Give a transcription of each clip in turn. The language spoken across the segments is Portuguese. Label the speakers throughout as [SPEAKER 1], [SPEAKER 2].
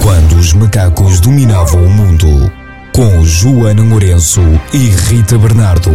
[SPEAKER 1] Quando os macacos dominavam o mundo, com Joana Lourenço e Rita Bernardo.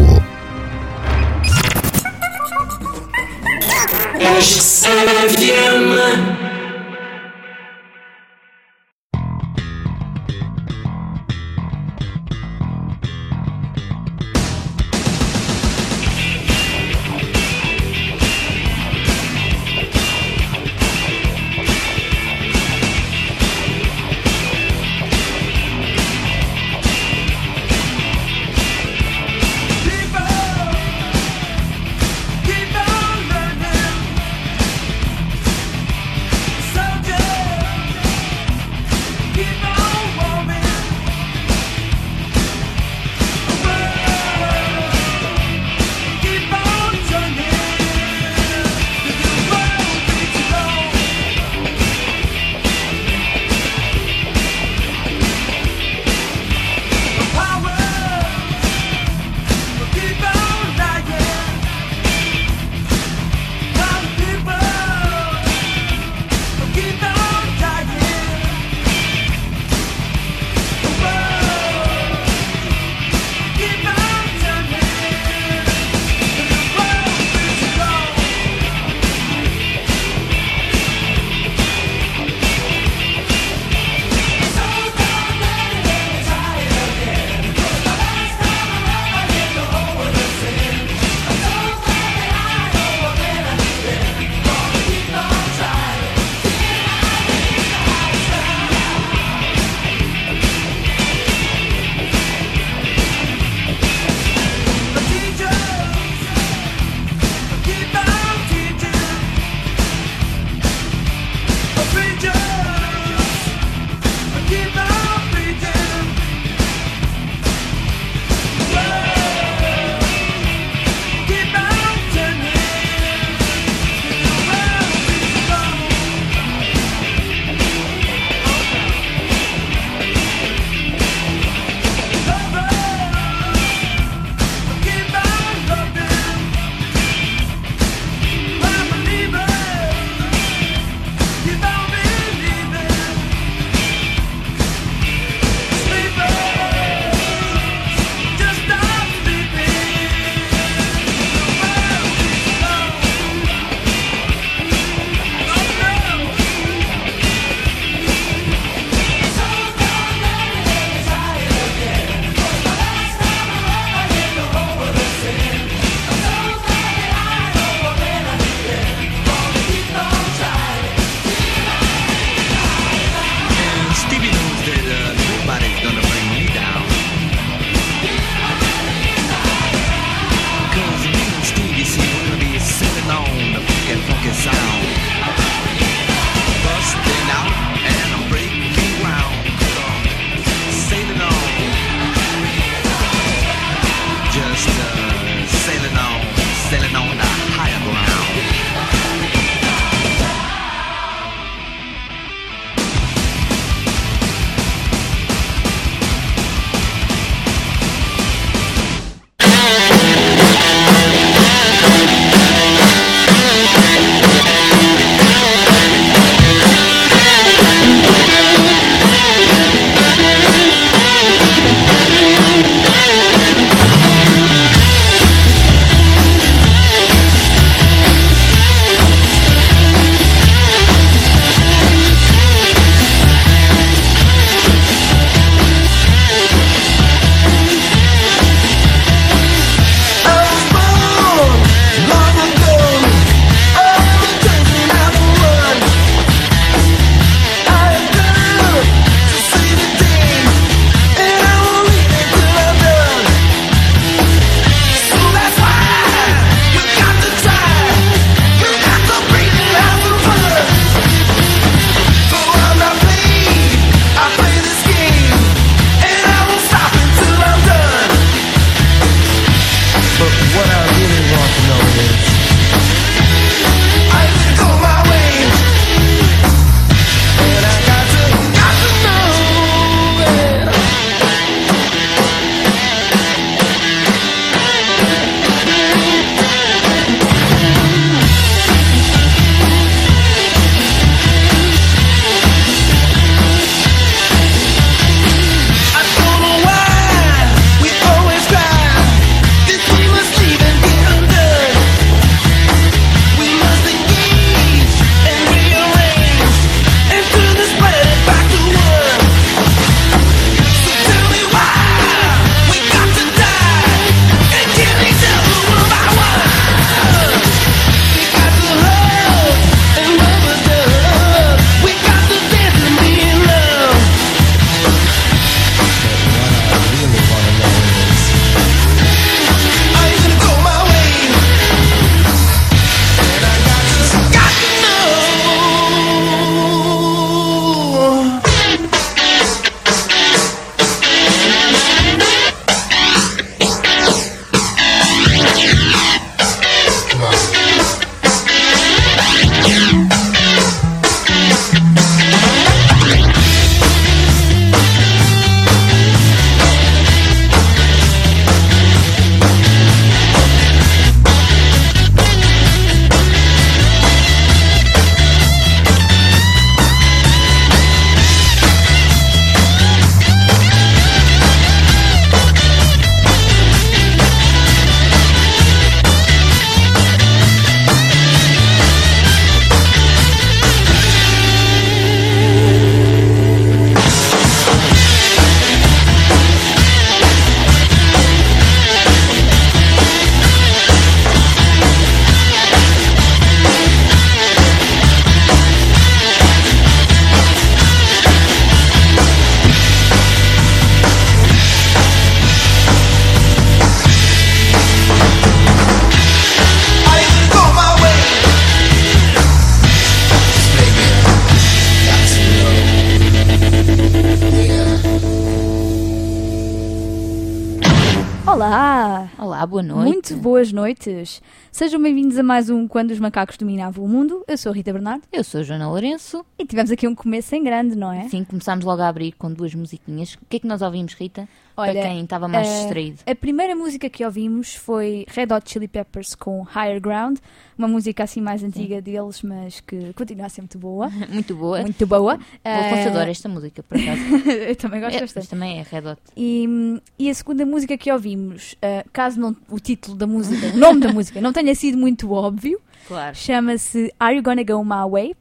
[SPEAKER 2] Olá!
[SPEAKER 3] Olá, boa noite.
[SPEAKER 2] Muito boas noites. Sejam bem-vindos a mais um Quando os Macacos Dominavam o Mundo. Eu sou a Rita Bernardo.
[SPEAKER 3] Eu sou a Joana Lourenço.
[SPEAKER 2] E tivemos aqui um começo em grande, não é?
[SPEAKER 3] Sim, começámos logo a abrir com duas musiquinhas. O que é que nós ouvimos, Rita?
[SPEAKER 2] Olha,
[SPEAKER 3] para quem estava mais distraído.
[SPEAKER 2] A primeira música que ouvimos foi Red Hot Chili Peppers com Higher Ground, uma música assim mais antiga deles, mas que continua a ser muito boa.
[SPEAKER 3] Muito boa.
[SPEAKER 2] Muito boa.
[SPEAKER 3] O Afonso adora esta música, por acaso.
[SPEAKER 2] Eu também gosto bastante.
[SPEAKER 3] Mas também é Red Hot.
[SPEAKER 2] E a segunda música que ouvimos, caso não, o título da música, o nome da música não tenha sido muito óbvio,
[SPEAKER 3] claro.
[SPEAKER 2] Chama-se Are You Gonna Go My Way?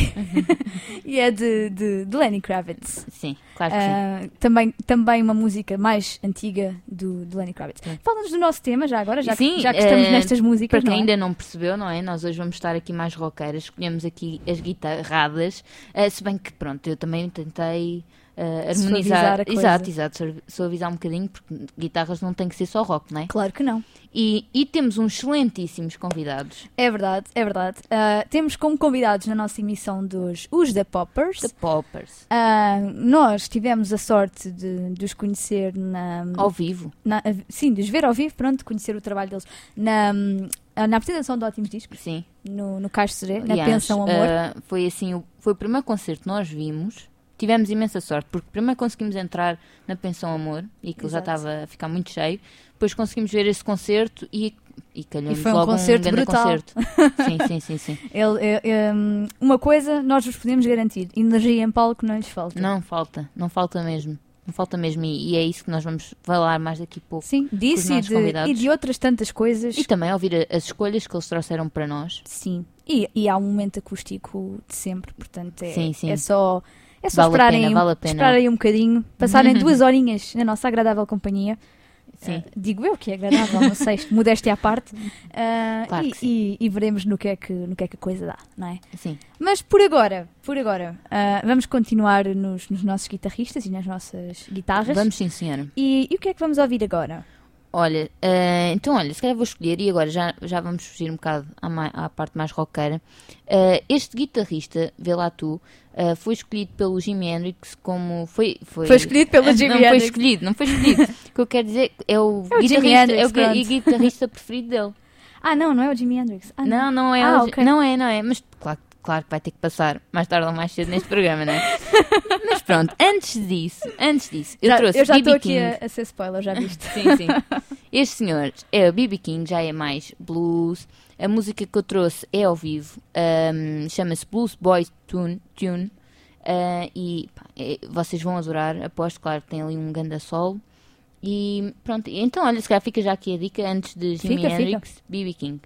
[SPEAKER 2] E é de Lenny Kravitz.
[SPEAKER 3] Sim, claro que
[SPEAKER 2] sim. Também uma música mais antiga do Lenny Kravitz. Fala-nos do nosso tema já agora, já que estamos nestas músicas.
[SPEAKER 3] Para quem ainda não percebeu, não é? Nós hoje vamos estar aqui mais roqueiras, escolhemos aqui as guitarradas, se bem que pronto, eu também tentei harmonizar, exato, suavizar um bocadinho, porque guitarras não tem que ser só rock, não é?
[SPEAKER 2] Claro que não.
[SPEAKER 3] E temos uns excelentíssimos convidados.
[SPEAKER 2] É verdade. Temos como convidados na nossa emissão os The Poppers.
[SPEAKER 3] The Poppers.
[SPEAKER 2] Nós tivemos a sorte de os conhecer
[SPEAKER 3] ao vivo.
[SPEAKER 2] Sim, de os ver ao vivo, pronto, conhecer o trabalho deles na apresentação de Ótimos Discos.
[SPEAKER 3] Sim.
[SPEAKER 2] No Caixo Seré, na Pensão Amor.
[SPEAKER 3] Foi assim, foi o primeiro concerto que nós vimos. Tivemos imensa sorte, porque primeiro conseguimos entrar na Pensão Amor, e que já estava a ficar muito cheio. Depois conseguimos ver esse concerto e calhamos logo um grande concerto. Sim.
[SPEAKER 2] Uma coisa nós vos podemos garantir, energia em palco não lhes falta.
[SPEAKER 3] Não falta mesmo. Não falta mesmo, e é isso que nós vamos falar mais daqui a pouco.
[SPEAKER 2] Sim, disso e de outras tantas coisas.
[SPEAKER 3] E também ouvir as escolhas que eles trouxeram para nós.
[SPEAKER 2] Sim, e há um momento acústico de sempre, portanto
[SPEAKER 3] sim.
[SPEAKER 2] É só esperarem um bocadinho, passarem 2 horinhas na nossa agradável companhia.
[SPEAKER 3] Sim.
[SPEAKER 2] Digo eu que é agradável, não sei, modéstia à parte.
[SPEAKER 3] Claro
[SPEAKER 2] e veremos no que é que a coisa dá, não é?
[SPEAKER 3] Sim.
[SPEAKER 2] Mas por agora, vamos continuar nos nossos guitarristas e nas nossas guitarras.
[SPEAKER 3] Vamos, sim, senhora.
[SPEAKER 2] E o que é que vamos ouvir agora?
[SPEAKER 3] Olha, se calhar vou escolher, e agora já vamos fugir um bocado à parte mais roqueira. Este guitarrista, vê lá tu, foi escolhido pelo Jimi Hendrix como... Foi
[SPEAKER 2] escolhido pelo Jimi Hendrix.
[SPEAKER 3] Não foi escolhido. O que eu quero dizer é o guitarrista preferido dele.
[SPEAKER 2] Não é o Jimi Hendrix.
[SPEAKER 3] Não é.
[SPEAKER 2] Okay.
[SPEAKER 3] Não é, mas claro que vai ter que passar mais tarde ou mais cedo neste programa, não é? Mas pronto, antes disso, eu trouxe
[SPEAKER 2] eu já estou
[SPEAKER 3] aqui
[SPEAKER 2] a ser spoiler, já viste?
[SPEAKER 3] Sim. Este senhor é o B.B. King, já é mais blues. A música que eu trouxe é ao vivo, chama-se Blues Boys Tune. Vocês vão adorar, aposto, claro que tem ali um ganda solo. E pronto, então olha, se calhar fica já aqui a dica antes de Jimi Hendrix, B.B. King.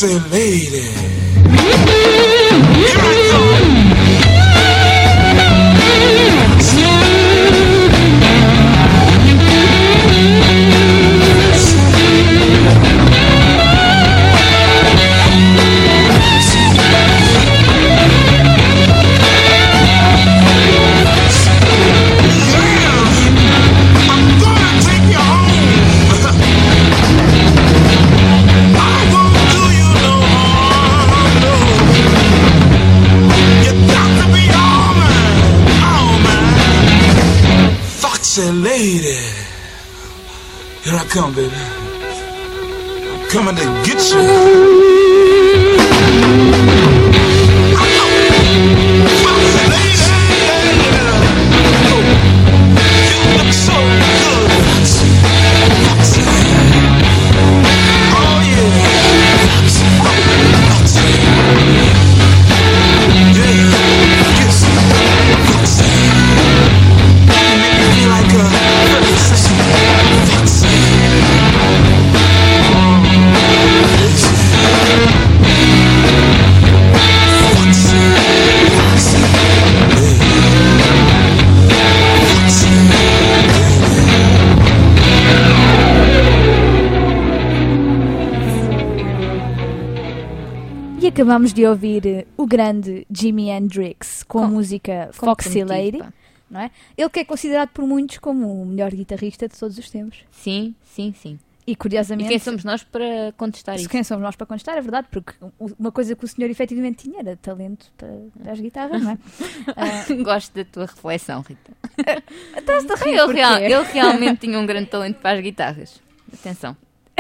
[SPEAKER 4] Foxy lady. Here I come. Say, lady, here I come, baby. I'm coming to get you. Foxy lady, you look so good. Foxy. Oh yeah. Foxy. Yeah. Yes. Foxy. Like a foxy.
[SPEAKER 2] E acabamos de ouvir o grande Jimi Hendrix com a música Foxy Lady. Não é? Ele que é considerado por muitos como o melhor guitarrista de todos os tempos.
[SPEAKER 3] Sim, sim, sim.
[SPEAKER 2] E curiosamente...
[SPEAKER 3] E quem somos nós para contestar isso?
[SPEAKER 2] Quem somos nós para contestar, é verdade, porque uma coisa que o senhor efetivamente tinha era talento para as guitarras, não é?
[SPEAKER 3] Gosto da tua reflexão, Rita.
[SPEAKER 2] Estás-te a rir
[SPEAKER 3] Ele realmente tinha um grande talento para as guitarras. Atenção.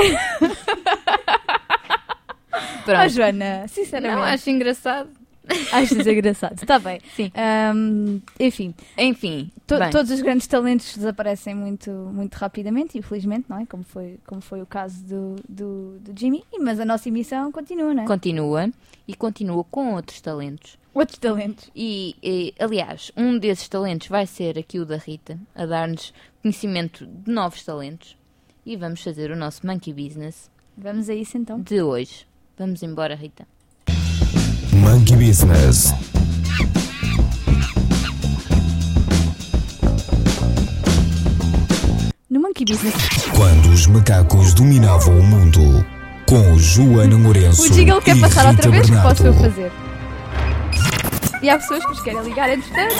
[SPEAKER 2] Pronto. Joana, sinceramente...
[SPEAKER 3] Não, acho engraçado.
[SPEAKER 2] Achas engraçado, está bem.
[SPEAKER 3] Sim.
[SPEAKER 2] Enfim, todos os grandes talentos desaparecem muito, muito rapidamente, infelizmente, não é? Como foi o caso do Jimmy, mas a nossa emissão continua, não é?
[SPEAKER 3] Continua, e continua com outros talentos.
[SPEAKER 2] Outros talentos.
[SPEAKER 3] E, aliás, um desses talentos vai ser aqui o da Rita, a dar-nos conhecimento de novos talentos. E vamos fazer o nosso Monkey Business.
[SPEAKER 2] Vamos a isso então.
[SPEAKER 3] De hoje. Vamos embora, Rita.
[SPEAKER 1] Monkey Business.
[SPEAKER 2] No Monkey Business.
[SPEAKER 1] Quando os macacos dominavam o mundo, com Joana Lourenço.
[SPEAKER 2] O jingle quer
[SPEAKER 1] e
[SPEAKER 2] passar outra
[SPEAKER 1] Rita
[SPEAKER 2] vez, que
[SPEAKER 1] Bernardo.
[SPEAKER 2] posso eu fazer? E há pessoas que nos querem ligar, entretanto.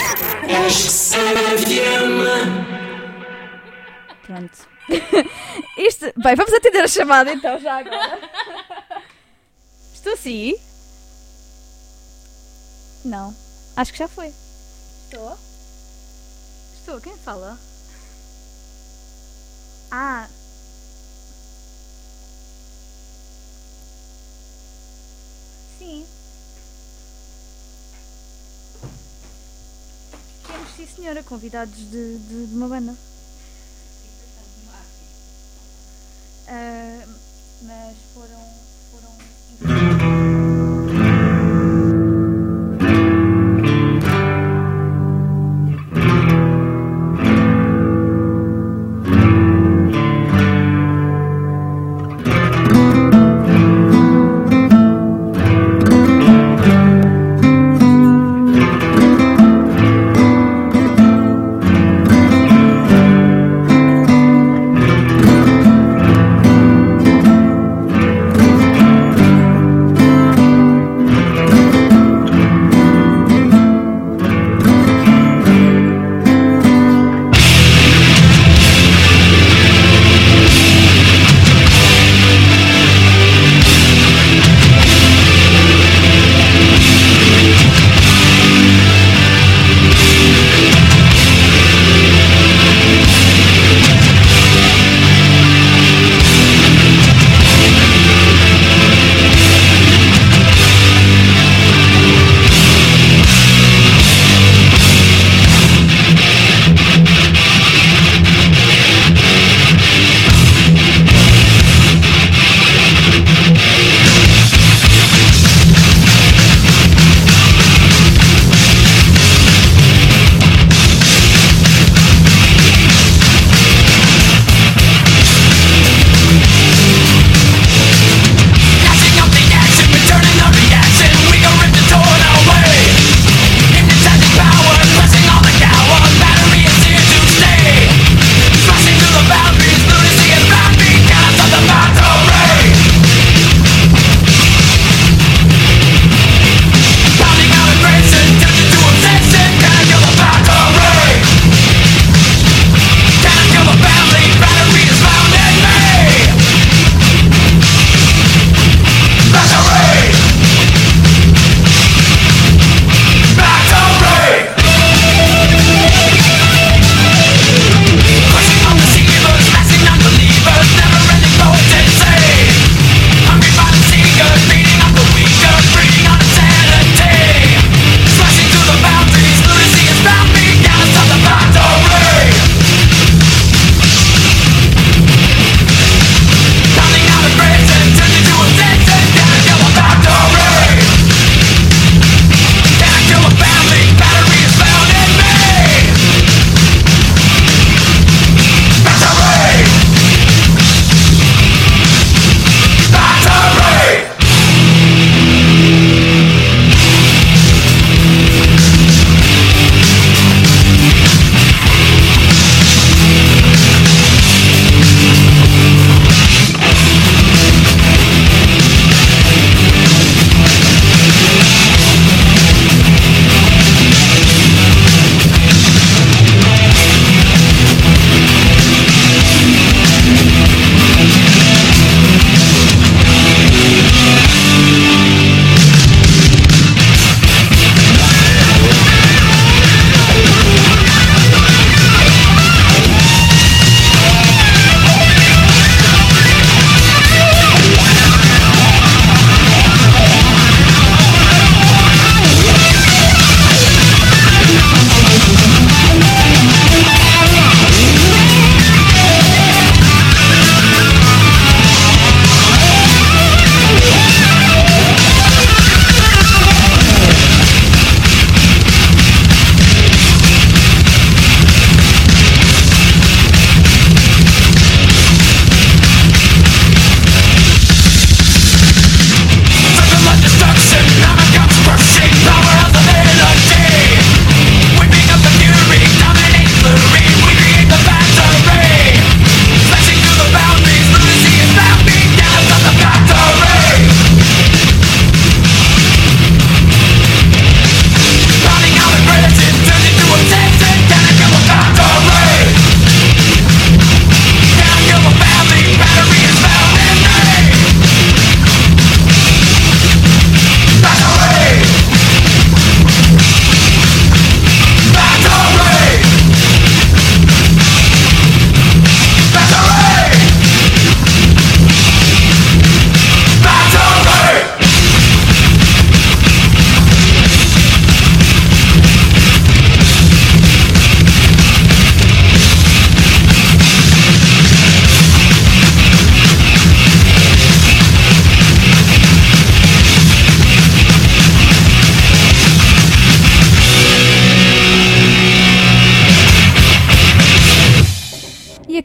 [SPEAKER 2] Pronto. Bem, vamos atender a chamada então, já agora. Estou sim? Não. Acho que já foi. Estou. Quem fala? Ah. Sim. Temos, sim senhora, convidados de uma banda. Mas foram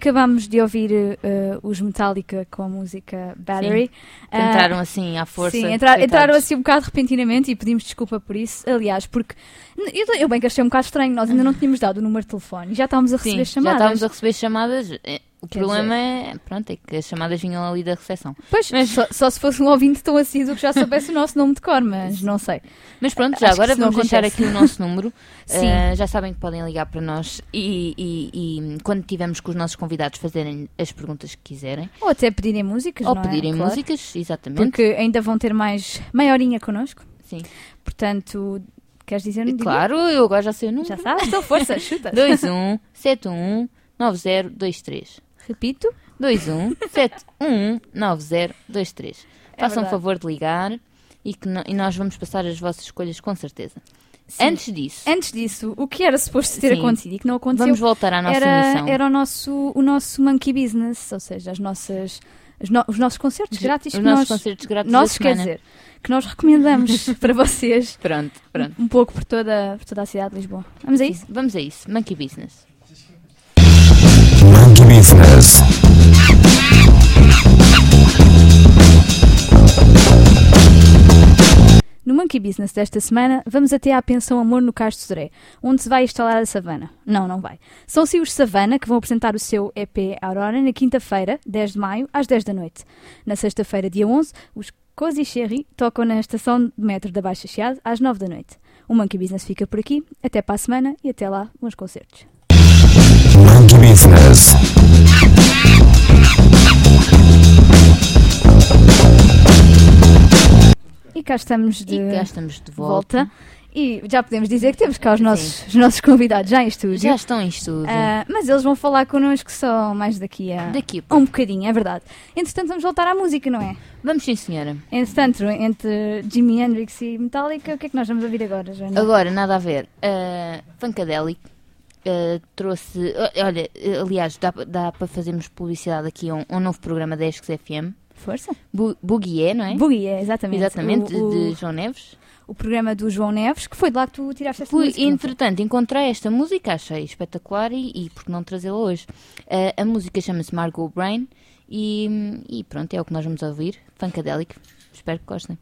[SPEAKER 2] acabámos de ouvir os Metallica com a música Battery.
[SPEAKER 3] Entraram assim à força.
[SPEAKER 2] Sim, entraram assim um bocado repentinamente e pedimos desculpa por isso. Aliás, porque eu bem que achei um bocado estranho, nós ainda não tínhamos dado o número de telefone e já estávamos a receber chamadas.
[SPEAKER 3] Já estávamos a receber chamadas. O problema é que as chamadas vinham ali da recepção.
[SPEAKER 2] Pois, mas só se fosse um ouvinte tão assíduo que já soubesse o nosso nome de cor, mas não sei.
[SPEAKER 3] Mas pronto, já agora vamos deixar aqui o nosso número. Já sabem que podem ligar para nós e quando tivermos com os nossos convidados fazerem as perguntas que quiserem.
[SPEAKER 2] Ou até pedirem músicas,
[SPEAKER 3] Ou
[SPEAKER 2] não
[SPEAKER 3] pedirem
[SPEAKER 2] claro.
[SPEAKER 3] músicas, exatamente.
[SPEAKER 2] Porque ainda vão ter meia horinha connosco.
[SPEAKER 3] Sim.
[SPEAKER 2] Portanto, queres dizer?
[SPEAKER 3] Claro, eu agora já sei o número.
[SPEAKER 2] Já sabes? Então força, chuta.
[SPEAKER 3] 21-71-9023.
[SPEAKER 2] Repito.
[SPEAKER 3] 21-711-9023. Façam o favor de ligar e nós vamos passar as vossas escolhas com certeza. Sim. Antes disso, o que era suposto ter acontecido e que não aconteceu, vamos voltar à nossa emissão.
[SPEAKER 2] Era o nosso Monkey Business, ou seja, os nossos concertos grátis.
[SPEAKER 3] Concertos grátis
[SPEAKER 2] quer dizer, que nós recomendamos para vocês.
[SPEAKER 3] Pronto.
[SPEAKER 2] Um pouco por toda a cidade de Lisboa. Vamos a isso?
[SPEAKER 3] Vamos a isso. Monkey Business.
[SPEAKER 1] Monkey Business.
[SPEAKER 2] No Monkey Business desta semana, vamos até à Pensão Amor no Cais de Sodré, onde se vai instalar a Savana. Não vai. São sim os Savana que vão apresentar o seu EP Aurora na quinta-feira, 10 de maio, às 10 da noite. Na sexta-feira, dia 11, os Cozy Cherry tocam na estação de metro da Baixa Chiado às 9 da noite. O Monkey Business fica por aqui. Até para a semana e até lá, bons concertos.
[SPEAKER 1] Monkey Business.
[SPEAKER 2] E cá estamos de
[SPEAKER 3] volta.
[SPEAKER 2] E já podemos dizer que temos cá os nossos convidados já em estúdio.
[SPEAKER 3] Já estão em estúdio.
[SPEAKER 2] Mas eles vão falar connosco só mais daqui a um bocadinho, é verdade. Entretanto, vamos voltar à música, não é?
[SPEAKER 3] Vamos sim, senhora.
[SPEAKER 2] Entretanto, entre Jimi Hendrix e Metallica, o que é que nós vamos ouvir agora, Joana?
[SPEAKER 3] Agora, nada a ver. Funkadelic trouxe... Olha, aliás, dá para fazermos publicidade aqui a um novo programa da Esques FM.
[SPEAKER 2] Força.
[SPEAKER 3] Boogie, não é?
[SPEAKER 2] Boogie, exatamente.
[SPEAKER 3] Exatamente, de João Neves.
[SPEAKER 2] O programa do João Neves, que foi de lá que tu tiraste esta música.
[SPEAKER 3] Entretanto, encontrei esta música, achei espetacular e por que não trazê-la hoje? A música chama-se Margot Brain e pronto, é o que nós vamos ouvir. Funkadelic. Espero que gostem.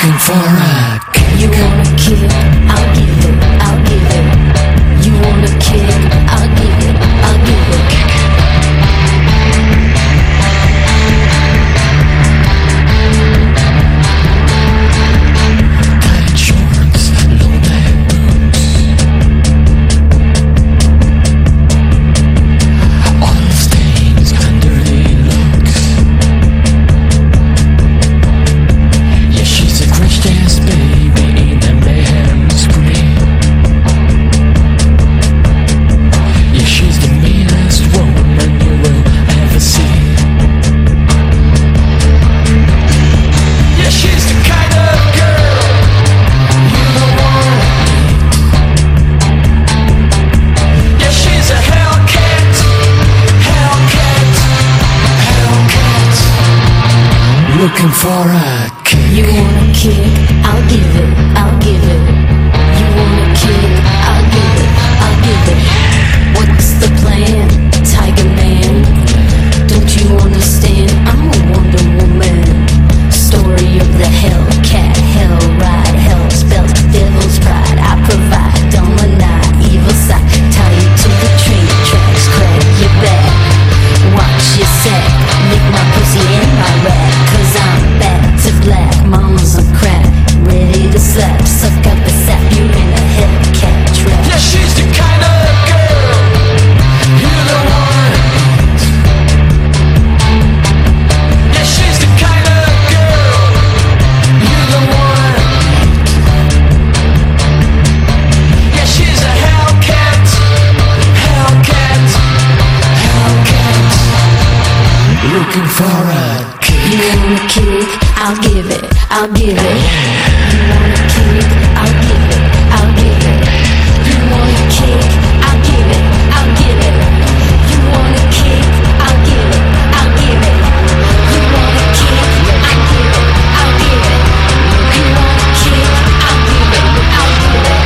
[SPEAKER 5] Looking for a kick.
[SPEAKER 6] You want a kick? I'll give it, I'll give it. You want a kick? I'll give it, I'll give it.
[SPEAKER 5] Tight shorts, low back boots. Oil stains, dirty looks. Yeah, she's a crushed ass baby in the mayhem spree. Yeah, she's the meanest woman you will ever see. Yeah, she's the kind of girl you don't wanna meet. Yeah, she's a Hellcat, Hellcat, Hellcat. Looking for a kick.
[SPEAKER 6] You want a kick? I'll give it, I'll give it. You want a kick? I'll give it, I'll give it. What's the plan, Tiger Man? Don't you understand? I'm a Wonder Woman. Story of the Hellcat, hell ride, hell spells, devil's pride. I provide, don't deny, evil side. Tie you to the train tracks, crack your back. Watch your sack, lick my pussy and my rack. Cause I'm back to black, mama's on crack. Ready to slap, suck up the sap, you in a Hellcat trap.
[SPEAKER 5] Yeah, she's the kind of girl you don't wanna meet. Yeah, she's the kind of girl you don't wanna meet. Yeah, she's a Hellcat, Hellcat, Hellcat. Looking for a kick.
[SPEAKER 6] You want a kick? I'll give it, I'll give it. You want a kick? I'll give it, I'll give it. You want a kick? I'll give it, I'll give it. You want a kick? I'll give it, I'll give it. You want a kick? I'll give it, I'll give it. You want a kick? I'll give it, I'll give it.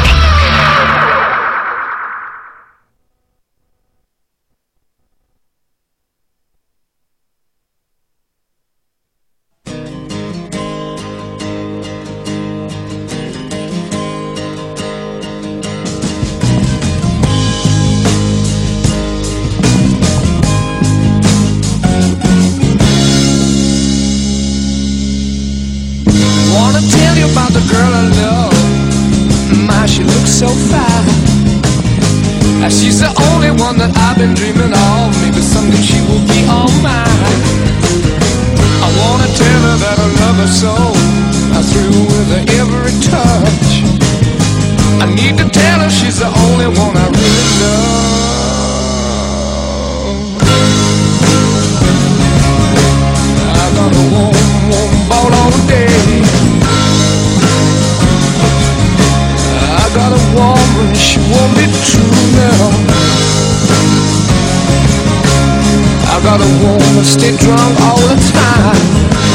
[SPEAKER 5] Wanna tell you about the girl I love. My, she looks so fine. She's the only one that I've been dreaming of. Maybe someday she will be all mine. I wanna tell her that I love her so. I thrill with her every touch. I need to tell her she's the only one I really love. I got a warm, warm ball all day. I got a woman, she won't be true now. I got a woman, stay drunk all the time.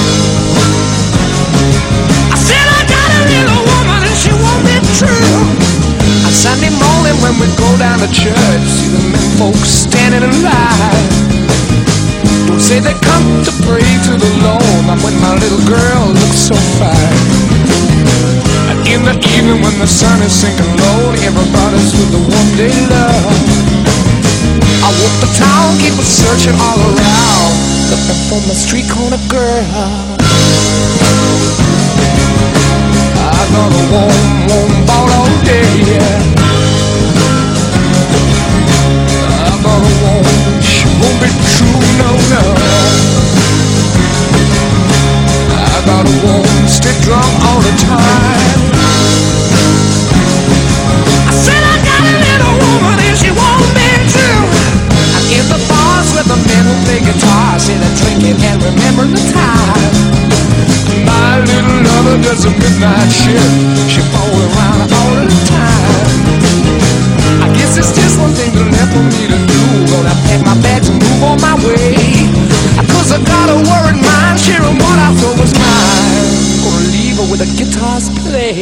[SPEAKER 5] I said I got a little woman and she won't be true. On Sunday morning when we go down to church, see the men folks standing in line. Don't say they come to pray to the Lord, but when my little girl looks so fine. And in the evening when the sun is sinking low, everybody's with the one they love. I walk the town, keep on searching all around, looking for my street corner girl. I got a warm, warm ball all day, yeah. I got a woman, she won't be true, no, no. I got a woman, stay drunk all the time. I said I got a little woman and she won't be true. I'm in the bars with the men who play guitar, say they're drinking and remember the time. My little lover does a midnight shift, she falls around all the time. I guess it's just one thing left for me to do. Gonna pack my bags and move on my way. Cause I got a worried mind, sharing what I thought was mine. Gonna leave her with the guitars play.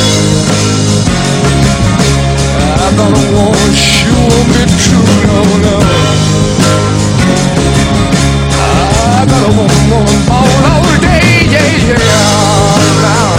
[SPEAKER 5] I got a woman, she won't be true, no, no. I got a woman all day, yeah, yeah.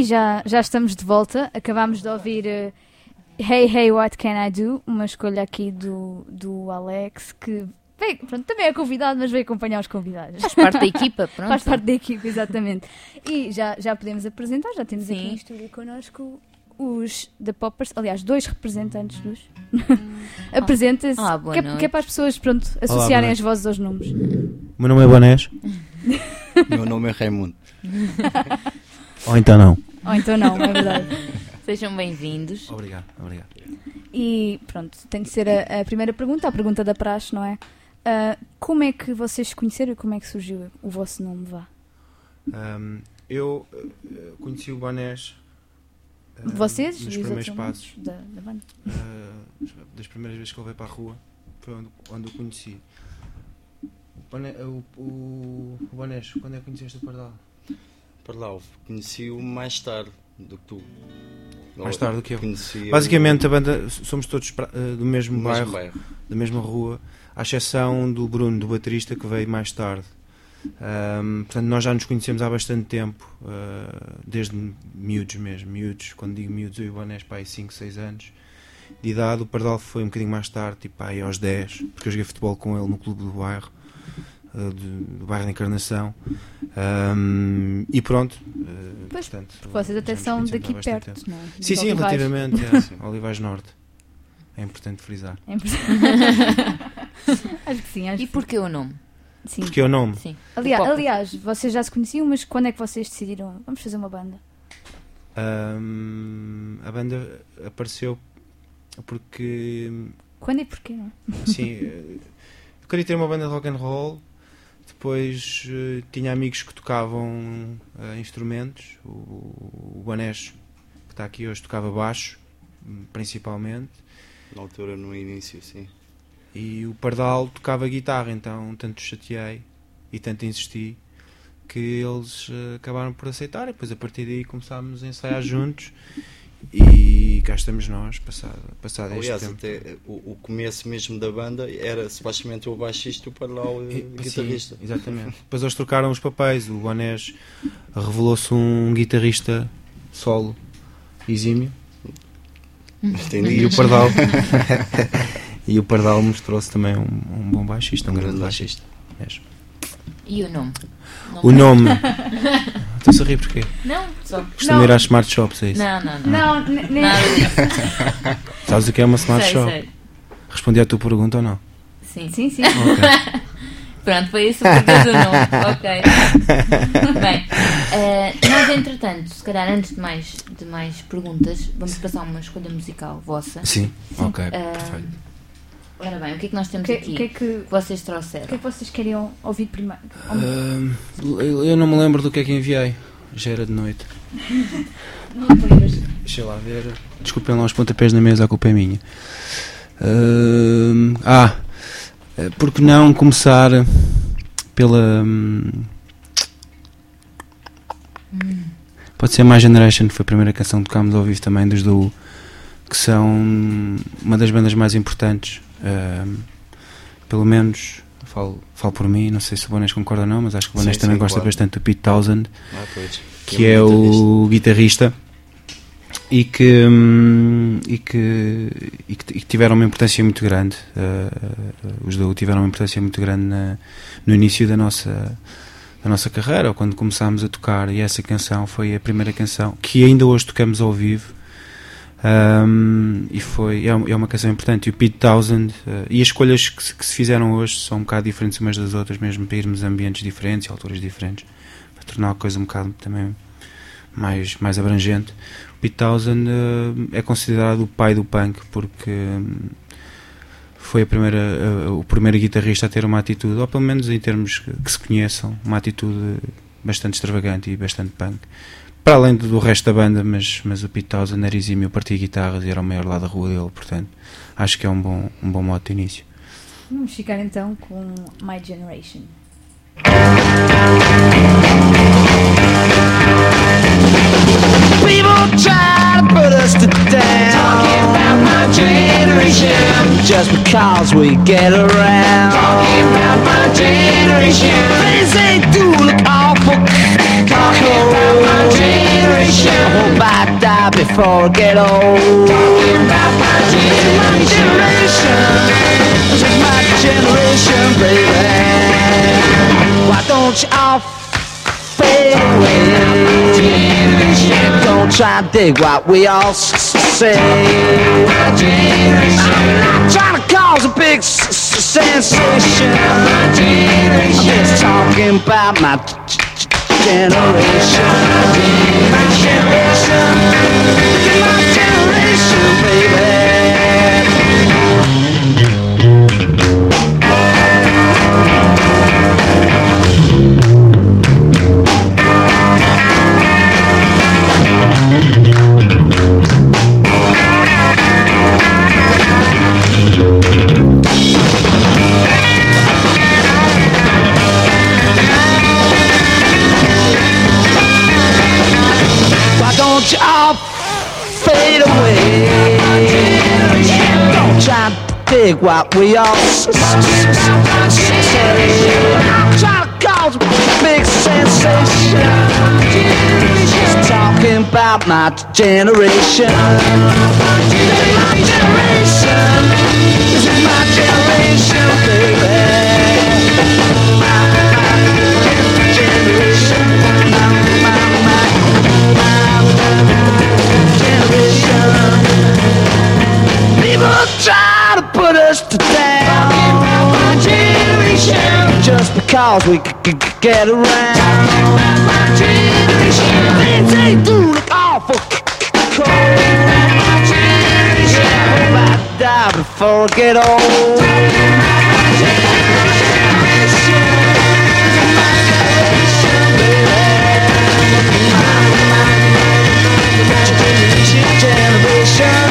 [SPEAKER 2] E já estamos de volta. Acabámos de ouvir Hey Hey What Can I Do? Uma escolha aqui do Alex, que veio, pronto, também é convidado, mas veio acompanhar os convidados.
[SPEAKER 3] Faz parte da equipa, pronto.
[SPEAKER 2] Faz parte da equipa, exatamente. E já podemos apresentar, já temos
[SPEAKER 3] Sim.
[SPEAKER 2] aqui em estúdio connosco os The Poppers, aliás, 2 representantes dos. Apresenta-se,
[SPEAKER 3] Olá, boa
[SPEAKER 2] que
[SPEAKER 3] noite.
[SPEAKER 2] é para as pessoas, pronto, associarem as vozes aos nomes.
[SPEAKER 7] O meu nome é Bonés.
[SPEAKER 8] Meu nome é Raimundo.
[SPEAKER 7] Ou então não.
[SPEAKER 2] Ou então não, é verdade.
[SPEAKER 3] Sejam bem-vindos.
[SPEAKER 7] Obrigado.
[SPEAKER 2] E pronto, tem de ser a primeira pergunta, a pergunta da praxe, não é? Como é que vocês se conheceram e como é que surgiu o vosso nome, vá?
[SPEAKER 7] Eu conheci o Bonés
[SPEAKER 2] Vocês?
[SPEAKER 7] nos
[SPEAKER 2] e os
[SPEAKER 7] primeiros
[SPEAKER 2] outros
[SPEAKER 7] passos.
[SPEAKER 2] da banda?
[SPEAKER 7] Das primeiras vezes que ele veio para a rua, foi onde o conheci. O Bonés, quando é que conheceste o Pardal?
[SPEAKER 8] Pardal, conheci-o mais tarde do que tu.
[SPEAKER 7] Mais tarde do que eu.
[SPEAKER 8] Conheci-o
[SPEAKER 7] Basicamente, a banda, somos todos do mesmo
[SPEAKER 8] no
[SPEAKER 7] bairro,
[SPEAKER 8] bairro.
[SPEAKER 7] da mesma rua, à exceção do Bruno, do baterista, que veio mais tarde. Portanto, nós já nos conhecemos há bastante tempo, desde miúdos mesmo. Miúdos, quando digo miúdos, eu e o Bonés, pá, aí 5, 6 anos de idade. O Pardal foi um bocadinho mais tarde, tipo aí aos 10, porque eu joguei futebol com ele no clube do bairro, do bairro da Encarnação. E pronto,
[SPEAKER 2] Pois,
[SPEAKER 7] portanto,
[SPEAKER 2] porque vocês até
[SPEAKER 7] já nos
[SPEAKER 2] são
[SPEAKER 7] conhecemos
[SPEAKER 2] daqui
[SPEAKER 7] há bastante
[SPEAKER 2] perto,
[SPEAKER 7] tempo.
[SPEAKER 2] não é?
[SPEAKER 7] Sim,
[SPEAKER 2] Dos
[SPEAKER 7] sim,
[SPEAKER 2] Olivais.
[SPEAKER 7] relativamente, Olivais Norte. É importante frisar.
[SPEAKER 2] É importante. Acho que sim, acho
[SPEAKER 3] E
[SPEAKER 2] que
[SPEAKER 3] porquê o nome?
[SPEAKER 2] sim.
[SPEAKER 7] Porque é o nome.
[SPEAKER 3] Sim.
[SPEAKER 2] Aliás, vocês já se conheciam, mas quando é que vocês decidiram? Vamos fazer uma banda?
[SPEAKER 7] A banda apareceu porque,
[SPEAKER 2] Quando e porquê, não é?
[SPEAKER 7] sim, eu queria ter uma banda de rock and roll. Depois tinha amigos que tocavam instrumentos. O Bonés, que está aqui hoje, tocava baixo, principalmente.
[SPEAKER 8] Na altura, no início, sim.
[SPEAKER 7] E o Pardal tocava guitarra, então tanto chateei e tanto insisti que eles acabaram por aceitar. E depois a partir daí começámos a ensaiar juntos e cá estamos nós, passado
[SPEAKER 8] Aliás,
[SPEAKER 7] este tempo.
[SPEAKER 8] até o começo mesmo da banda era supostamente o baixista e o Pardal o guitarrista.
[SPEAKER 7] Sim, exatamente. Depois eles trocaram os papéis. O Bonés revelou-se um guitarrista solo exímio e o Pardal e o Pardal mostrou-se também um bom baixista, um grande baixista mesmo.
[SPEAKER 3] E o nome?
[SPEAKER 7] O nome. Estou-se a rir porquê?
[SPEAKER 3] Não, só.
[SPEAKER 7] Costumo ir às smart shops, é isso?
[SPEAKER 3] Não.
[SPEAKER 2] nem.
[SPEAKER 3] Nada disso.
[SPEAKER 7] Sabes o que é uma smart
[SPEAKER 3] Sei,
[SPEAKER 7] shop?
[SPEAKER 3] sei.
[SPEAKER 7] Respondi à tua pergunta ou não?
[SPEAKER 3] Sim.
[SPEAKER 2] Sim.
[SPEAKER 7] Ok.
[SPEAKER 3] Pronto, foi isso o porquê do nome. Ok. Bem, nós entretanto, se calhar antes de mais perguntas, vamos passar uma escolha musical vossa.
[SPEAKER 7] Sim, ok, perfeito.
[SPEAKER 3] Ora bem, o que é que nós temos
[SPEAKER 2] O
[SPEAKER 3] aqui?
[SPEAKER 2] que é que
[SPEAKER 3] Vocês trouxeram?
[SPEAKER 2] O que é que vocês queriam ouvir primeiro?
[SPEAKER 7] Eu não me lembro do que é que enviei. Já era de noite.
[SPEAKER 2] Não te lembras?
[SPEAKER 7] Deixa lá ver. Desculpem lá os pontapés na mesa, a culpa é minha. Por que não começar pela. Pode ser My Generation, que foi a primeira canção que tocámos ao vivo também dos do U, que são uma das bandas mais importantes. Pelo menos falo por mim, não sei se o Bonés concorda ou não, mas acho que o Bonés também gosta bastante do Pete Townsend, que é o guitarrista e que tiveram uma importância muito grande. Os do tiveram uma importância muito grande no início da nossa carreira, ou quando começámos a tocar, e essa canção foi a primeira canção que ainda hoje tocamos ao vivo. E é uma canção importante. E o Pete Townsend, e as escolhas que se fizeram hoje são um bocado diferentes umas das outras, mesmo para irmos a ambientes diferentes e alturas diferentes, para tornar a coisa um bocado também mais abrangente. O Pete Townsend é considerado o pai do punk, porque foi o primeiro guitarrista a ter uma atitude, ou pelo menos em termos que se conheçam, uma atitude bastante extravagante e bastante punk. Para além do resto da banda, mas o Pete Townsend era exímio, partia guitarras e era o maior lá da rua dele, portanto acho que é um bom modo de início.
[SPEAKER 2] Vamos ficar então com My Generation.
[SPEAKER 5] People try to put us to down, talking about my generation, just because we get around. Talking about my generation, things they do look awful. Talking about my generation, before I get old. Talking about my generation. This is my generation, baby. Why don't you all fade away? Don't try to dig what we all say. I'm not trying to cause a big sensation. I'm just talking about my generation. My generation. My generation, baby. Don't you all fade away? Don't try to dig what we all say. I'm trying to cause a big sensation. Just talking about my generation. My generation. This is my generation, baby. My generation. People try to put us down. My generation. Just because we could get around. My generation. They do look awful cold. My generation. I hope I die before I get old. My generation. My generation, baby. Generation.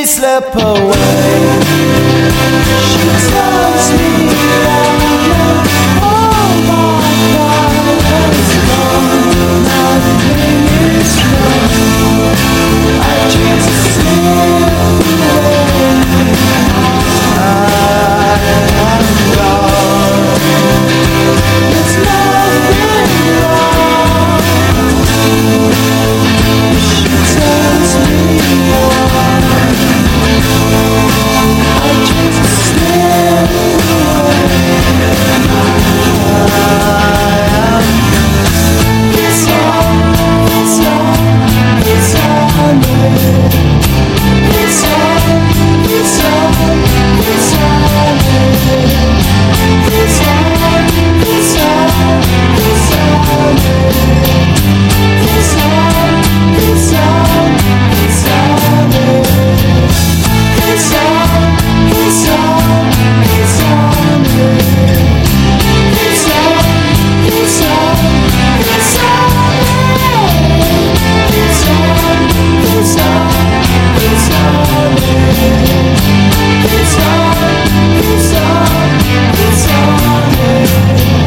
[SPEAKER 5] me slip away. She tells me that all my pride is gone, nothing is wrong. I just slip away. I am gone. There's nothing wrong. She tells me why. I just slip away. I am. It's all, it's all, it's all me. It's all, it's all, it's all me. It's all, it's all, it's all me. It's all, it's all, it's all me. It's all, it's all, it's all me. It's all, it's all, it's all me. It's all, it's all, it's all me. It's all, it's all, it's all me.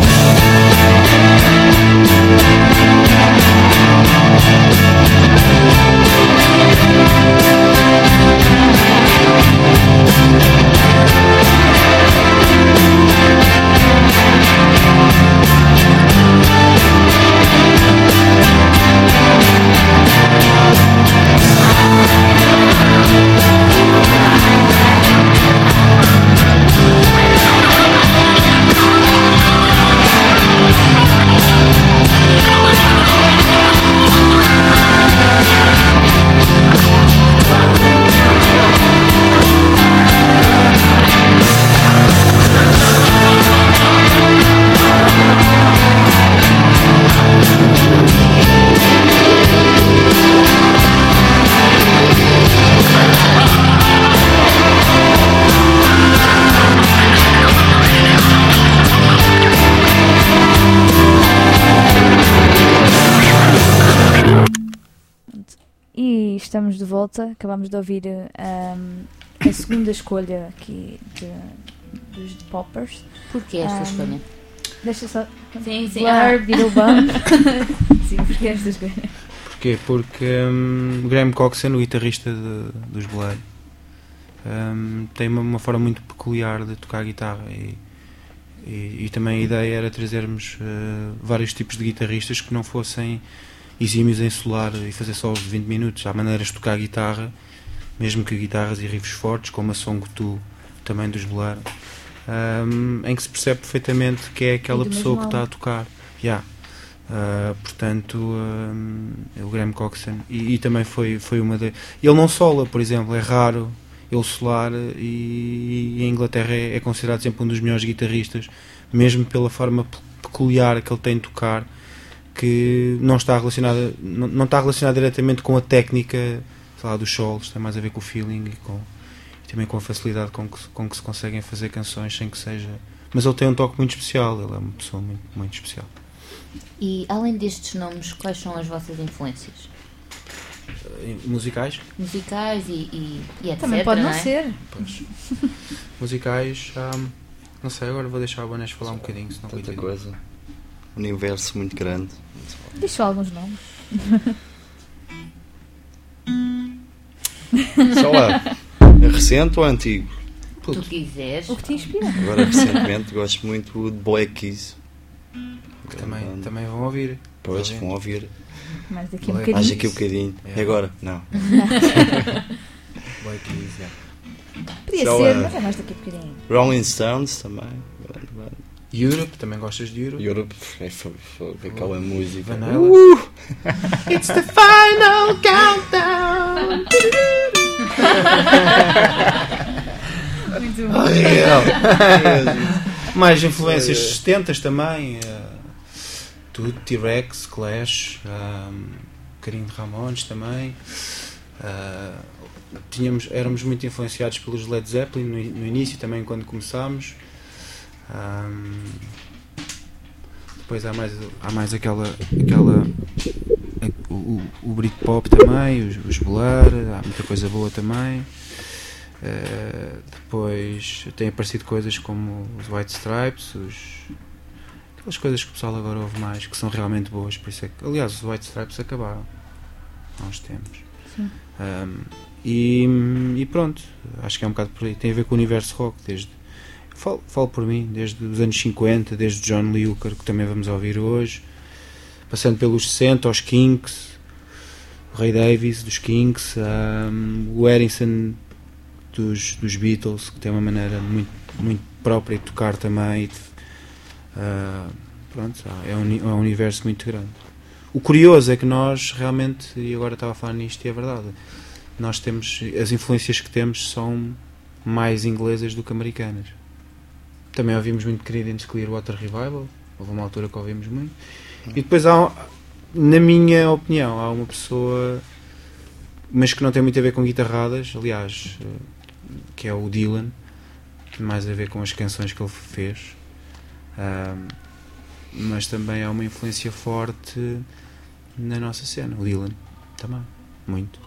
[SPEAKER 2] E estamos de volta. Acabamos de ouvir a segunda escolha aqui dos Poppers.
[SPEAKER 3] Porquê esta escolha?
[SPEAKER 2] Deixa só.
[SPEAKER 3] Sim, sim.
[SPEAKER 2] Blur, Beetlebum. Sim, porquê esta escolha?
[SPEAKER 7] Porquê? Porque o Graham Coxon, o guitarrista dos Blur, tem uma forma muito peculiar de tocar guitarra e também a ideia era trazermos vários tipos de guitarristas que não fossem exímios em solar e fazer só os 20 minutos. Há maneiras de tocar guitarra, mesmo que guitarras e riffs fortes, como a Song 2 também dos Blur, em que se percebe perfeitamente que é aquela pessoa que está a tocar. Portanto, o Graham Coxon e também foi uma de... Ele não sola, por exemplo, é raro ele solar, e em Inglaterra é considerado sempre um dos melhores guitarristas, mesmo pela forma peculiar que ele tem de tocar, que não está relacionada diretamente com a técnica, sei lá, dos solos, tem mais a ver com o feeling e também com a facilidade com que se conseguem fazer canções sem que seja... Mas ele tem um toque muito especial, ele é uma pessoa muito, muito especial.
[SPEAKER 3] E além destes nomes, quais são as vossas influências?
[SPEAKER 7] Musicais?
[SPEAKER 3] Musicais e etc.
[SPEAKER 2] Também pode não
[SPEAKER 3] é?
[SPEAKER 2] ser.
[SPEAKER 7] Pois. Musicais, não sei, agora vou deixar o Banés falar um bocadinho, senão
[SPEAKER 8] Tanta coisa. Um universo muito grande.
[SPEAKER 2] Diz só alguns nomes.
[SPEAKER 8] Só lá. É recente ou antigo?
[SPEAKER 3] Tu quiseres.
[SPEAKER 2] O que te inspira?
[SPEAKER 8] Agora recentemente gosto muito de Black Keys.
[SPEAKER 7] que também vão ouvir.
[SPEAKER 8] Pois, vão ouvir.
[SPEAKER 2] Mais daqui um bocadinho.
[SPEAKER 8] Mais daqui um bocadinho. E agora? Não.
[SPEAKER 7] Black Keys,
[SPEAKER 2] Podia
[SPEAKER 8] Só,
[SPEAKER 2] ser, mas é mais daqui um bocadinho.
[SPEAKER 8] Rolling Stones também.
[SPEAKER 7] Europe, também gostas de Europe?
[SPEAKER 8] Europe, aquela música.
[SPEAKER 7] Vanilla. It's the final countdown.
[SPEAKER 2] Muito bom.
[SPEAKER 7] Mais influências 70s também. Tudo, T-Rex, Clash, um bocadinho de Ramones também. Éramos muito influenciados pelos Led Zeppelin no início, também quando começámos. Depois há mais o Britpop também, os Blur, há muita coisa boa também. Depois têm aparecido coisas como os White Stripes, aquelas coisas que o pessoal agora ouve mais, que são realmente boas. Por isso é que, aliás, os White Stripes acabaram há uns tempos.
[SPEAKER 2] Sim.
[SPEAKER 7] E pronto, acho que é um bocado por aí. Tem a ver com o universo rock, falo por mim, desde os anos 50, desde John Lee Hooker, que também vamos ouvir hoje, passando pelos 60, aos Kinks, o Ray Davies dos Kinks, o Harrison dos Beatles, que tem uma maneira muito, muito própria de tocar também. Pronto, é um universo muito grande. O curioso é que nós realmente, e agora estava a falar nisto e é verdade, nós temos, as influências que temos são mais inglesas do que americanas. Também ouvimos muito Creedence Clearwater Revival, houve uma altura que ouvimos muito. E depois na minha opinião, há uma pessoa, mas que não tem muito a ver com guitarradas, aliás, que é o Dylan, mais a ver com as canções que ele fez, mas também há uma influência forte na nossa cena, o Dylan também, muito.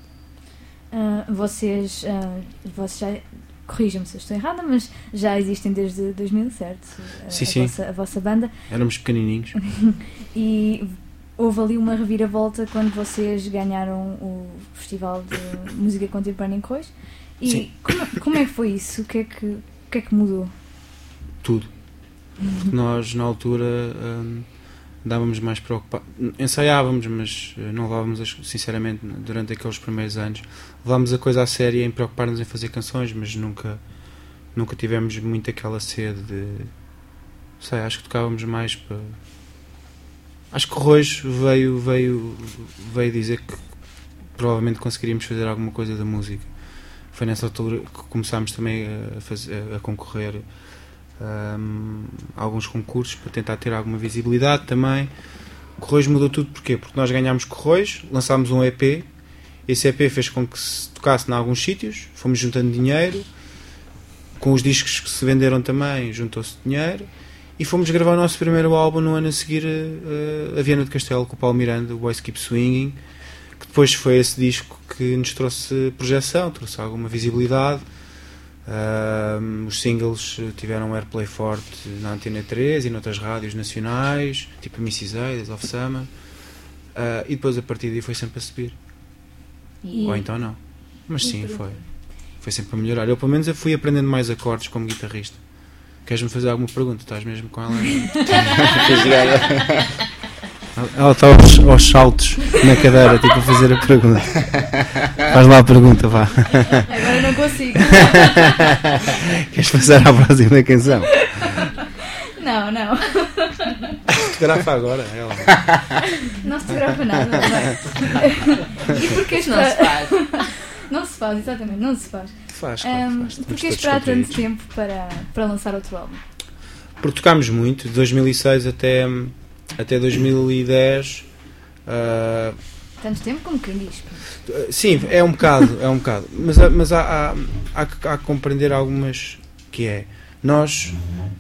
[SPEAKER 2] Vocês já, corrijam-me se eu estou errada, mas já existem desde 2000, certo?
[SPEAKER 7] Sim.
[SPEAKER 2] A vossa banda.
[SPEAKER 7] Éramos pequenininhos.
[SPEAKER 2] E houve ali uma reviravolta quando vocês ganharam o Festival de Música Contemporânea em Cois. E como é que foi isso? O que é que mudou?
[SPEAKER 7] Tudo. Porque nós, na altura, andávamos mais preocupados. Ensaiávamos, mas não levávamos, sinceramente, durante aqueles primeiros anos, levávamos a coisa a sério em preocupar-nos em fazer canções, mas nunca tivemos muito aquela sede de... Sei, acho que tocávamos mais para... Acho que o Rois veio dizer que provavelmente conseguiríamos fazer alguma coisa da música. Foi nessa altura que começámos também a concorrer a alguns concursos para tentar ter alguma visibilidade também. Correios mudou tudo, porquê? Porque nós ganhámos Correios, lançámos um EP, esse EP fez com que se tocasse em alguns sítios, fomos juntando dinheiro, com os discos que se venderam também juntou-se dinheiro, e fomos gravar o nosso primeiro álbum no ano a seguir a Viana do Castelo, com o Paulo Miranda, o Boys Keep Swinging, que depois foi esse disco que nos trouxe projeção, trouxe alguma visibilidade. Os singles tiveram um airplay forte na Antena 3 e noutras rádios nacionais, tipo Mrs. A, Days of Summer, e depois a partir daí foi sempre a subir. Ou então não, mas sim, foi sempre a melhorar. Eu pelo menos fui aprendendo mais acordes como guitarrista. Queres-me fazer alguma pergunta? Estás mesmo com ela? Ela está aos saltos na cadeira, tipo a fazer a pergunta. Faz lá a pergunta, vá.
[SPEAKER 2] Agora não consigo.
[SPEAKER 7] Queres passar à próxima canção?
[SPEAKER 2] Não.
[SPEAKER 7] Fotografa agora, ela.
[SPEAKER 2] Não se fotografa nada. E porquê
[SPEAKER 3] Não se faz.
[SPEAKER 2] Não se faz, exatamente, não se faz.
[SPEAKER 7] Faz, claro, faz.
[SPEAKER 2] Porquê esperar tanto tempo para lançar outro álbum?
[SPEAKER 7] Porque tocámos muito, de 2006 até 2010.
[SPEAKER 2] Tanto tempo como quem diz.
[SPEAKER 7] Sim, é um bocado. Mas há que compreender algumas, que é, nós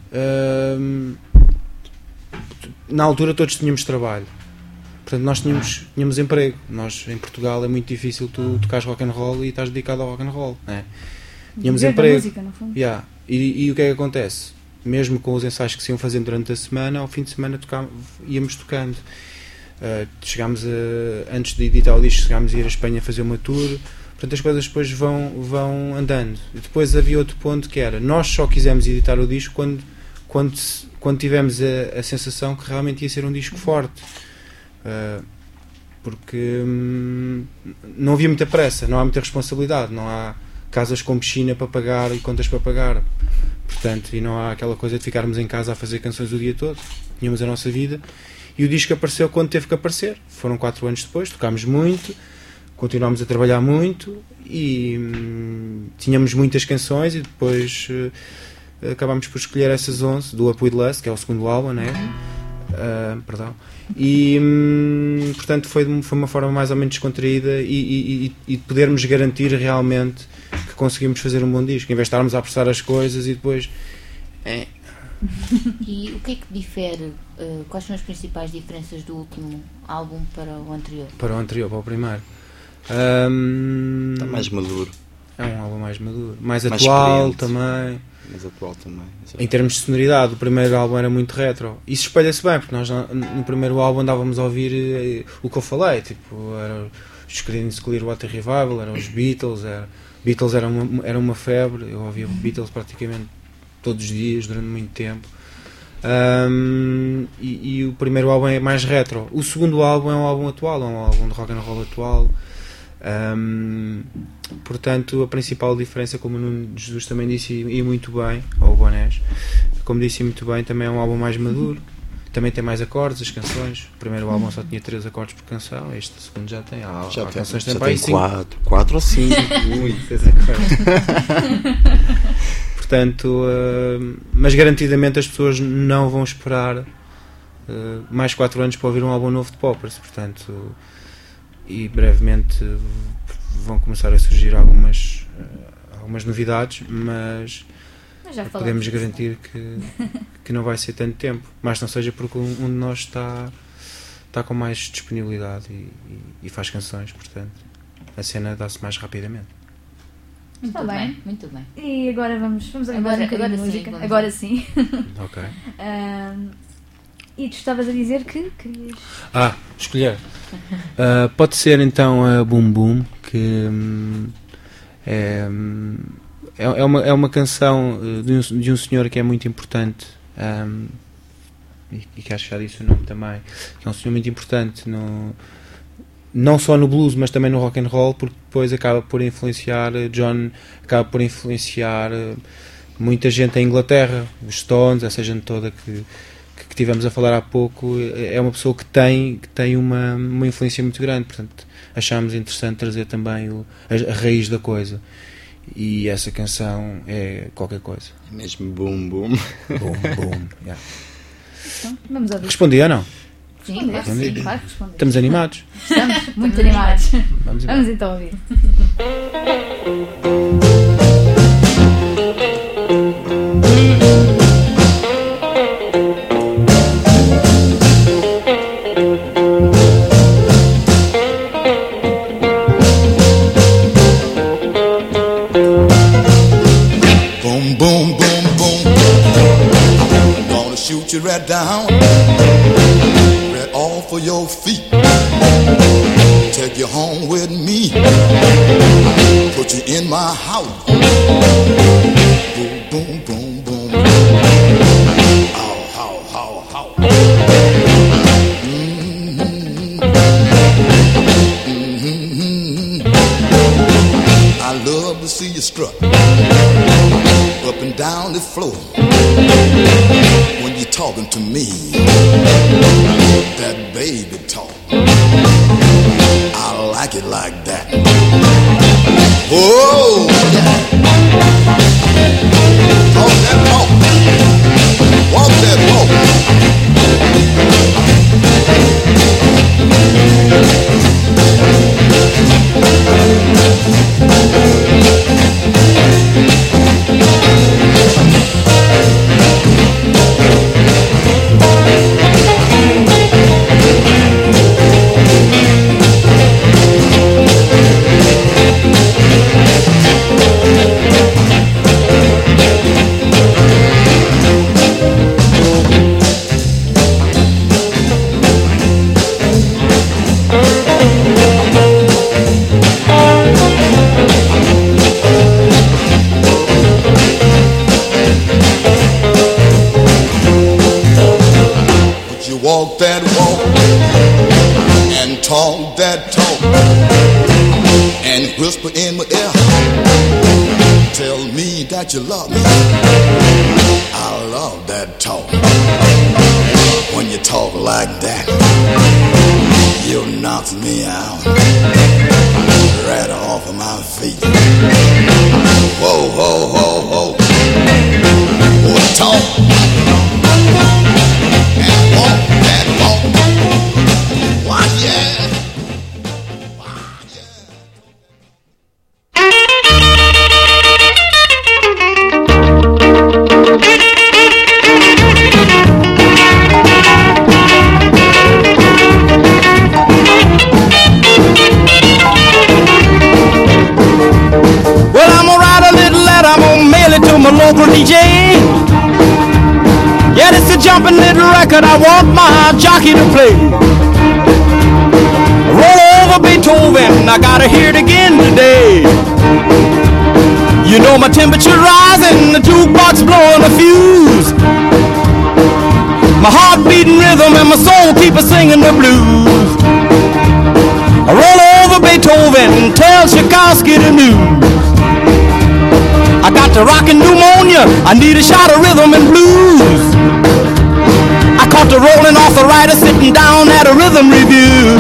[SPEAKER 7] na altura todos tínhamos trabalho, portanto nós tínhamos emprego. Nós em Portugal é muito difícil tu tocares rock and roll e estás dedicado ao rock and roll, né? Tínhamos emprego.
[SPEAKER 2] Música, no fundo.
[SPEAKER 7] E o que é que acontece? Mesmo com os ensaios que se iam fazendo durante a semana, ao fim de semana íamos tocando. Chegámos antes de editar o disco, chegámos a ir à Espanha fazer uma tour. Portanto, as coisas depois vão andando. E depois havia outro ponto que era, nós só quisemos editar o disco quando tivemos a sensação que realmente ia ser um disco forte. Porque não havia muita pressa, não há muita responsabilidade, não há casas com piscina para pagar e contas para pagar. Portanto, e não há aquela coisa de ficarmos em casa a fazer canções o dia todo. Tínhamos a nossa vida e o disco apareceu quando teve que aparecer. Foram 4 anos depois, tocámos muito, continuámos a trabalhar muito e tínhamos muitas canções e depois acabámos por escolher essas 11 do Up With Lust, que é o segundo álbum, né? Perdão. E portanto foi uma forma mais ou menos descontraída e de podermos garantir realmente que conseguimos fazer um bom disco, em vez de estarmos a apressar as coisas e depois
[SPEAKER 3] E o que é que difere, quais são as principais diferenças do último álbum para o anterior?
[SPEAKER 7] Para o primeiro?
[SPEAKER 8] Está mais maduro.
[SPEAKER 7] É um álbum mais maduro, mais
[SPEAKER 8] Mais
[SPEAKER 7] atual
[SPEAKER 8] experiente.
[SPEAKER 7] também.
[SPEAKER 8] Mas atual também.
[SPEAKER 7] Em termos de sonoridade, o primeiro álbum era muito retro. Isso espelha-se bem, porque nós no primeiro álbum andávamos a ouvir o que eu falei, tipo, era os Creedence Clearwater Revival, eram os Beatles, Beatles era uma febre, eu ouvia Beatles praticamente todos os dias, durante muito tempo. E o primeiro álbum é mais retro. O segundo álbum é um álbum atual, é um álbum de rock and roll atual. Portanto, a principal diferença, como o Nuno Jesus também disse, e muito bem, ou o Bonés, como disse muito bem, também é um álbum mais maduro, também tem mais acordes, as canções. O primeiro álbum só tinha 3 acordes por canção, este segundo já tem. Há canções que
[SPEAKER 8] já
[SPEAKER 7] tem
[SPEAKER 8] tem 4 ou 5.
[SPEAKER 7] Portanto, mas garantidamente as pessoas não vão esperar mais 4 anos para ouvir um álbum novo de Poppers, portanto, e brevemente vão começar a surgir algumas novidades, mas
[SPEAKER 2] Já
[SPEAKER 7] podemos
[SPEAKER 2] falamos.
[SPEAKER 7] garantir que não vai ser tanto tempo, mas não seja porque um de nós está com mais disponibilidade e faz canções, portanto a cena dá-se mais rapidamente.
[SPEAKER 2] Está bem.
[SPEAKER 3] Muito bem.
[SPEAKER 2] E agora vamos ouvir
[SPEAKER 3] Agora-
[SPEAKER 2] um bocadinho
[SPEAKER 3] agora
[SPEAKER 2] de
[SPEAKER 3] sim,
[SPEAKER 2] música.
[SPEAKER 3] vamos
[SPEAKER 2] Agora
[SPEAKER 3] lá.
[SPEAKER 2] sim.
[SPEAKER 7] Ok.
[SPEAKER 2] E tu estavas a dizer que querias...
[SPEAKER 7] Escolher. Pode ser então a Boom Boom, que é uma canção de um senhor que é muito importante, e que acho que já disse o nome também, que é um senhor muito importante não só no blues, mas também no rock and roll, porque depois acaba por influenciar muita gente em Inglaterra, os Stones, essa gente toda que tivemos a falar há pouco. É uma pessoa que tem uma influência muito grande, portanto achámos interessante trazer também a raiz da coisa, e essa canção é qualquer coisa.
[SPEAKER 8] É mesmo boom boom.
[SPEAKER 7] Boom, boom. Yeah.
[SPEAKER 2] Então, vamos ouvir.
[SPEAKER 7] Respondi ou não?
[SPEAKER 3] Sim, claro que sim.
[SPEAKER 2] Claro que respondeste.
[SPEAKER 7] Estamos animados?
[SPEAKER 2] Estamos muito animados.
[SPEAKER 7] Vamos embora.
[SPEAKER 2] Vamos então ouvir.
[SPEAKER 9] Boom, boom, boom, boom. Gonna shoot you right down, right off of your feet. Take you home with me, put you in my house. Boom, boom, boom, boom. Ow, how, how, how. I love to see you strut up and down the floor when you're talking to me. That baby talk, I like it like that. Whoa, yeah. Talk that talk, walk that walk. Walk that walk and talk that talk and whisper in my ear, tell me that you love me. I love that talk. When you talk like that, you knock me out right off of my feet. Whoa, whoa, whoa, whoa. Oh, talk and walk that walk. Why, yeah.
[SPEAKER 5] Well, local DJ. Yeah, it's a jumping little record I want my jockey to play. Roll over Beethoven, I gotta hear it again today. You know my temperature rising, the jukebox blowing a fuse. My heart beating rhythm and my soul keep a singing the blues. I roll over Beethoven, tell Tchaikovsky the news. I got the rockin' pneumonia, I need a shot of rhythm and blues. I caught the rolling arthritis sitting down at a rhythm review.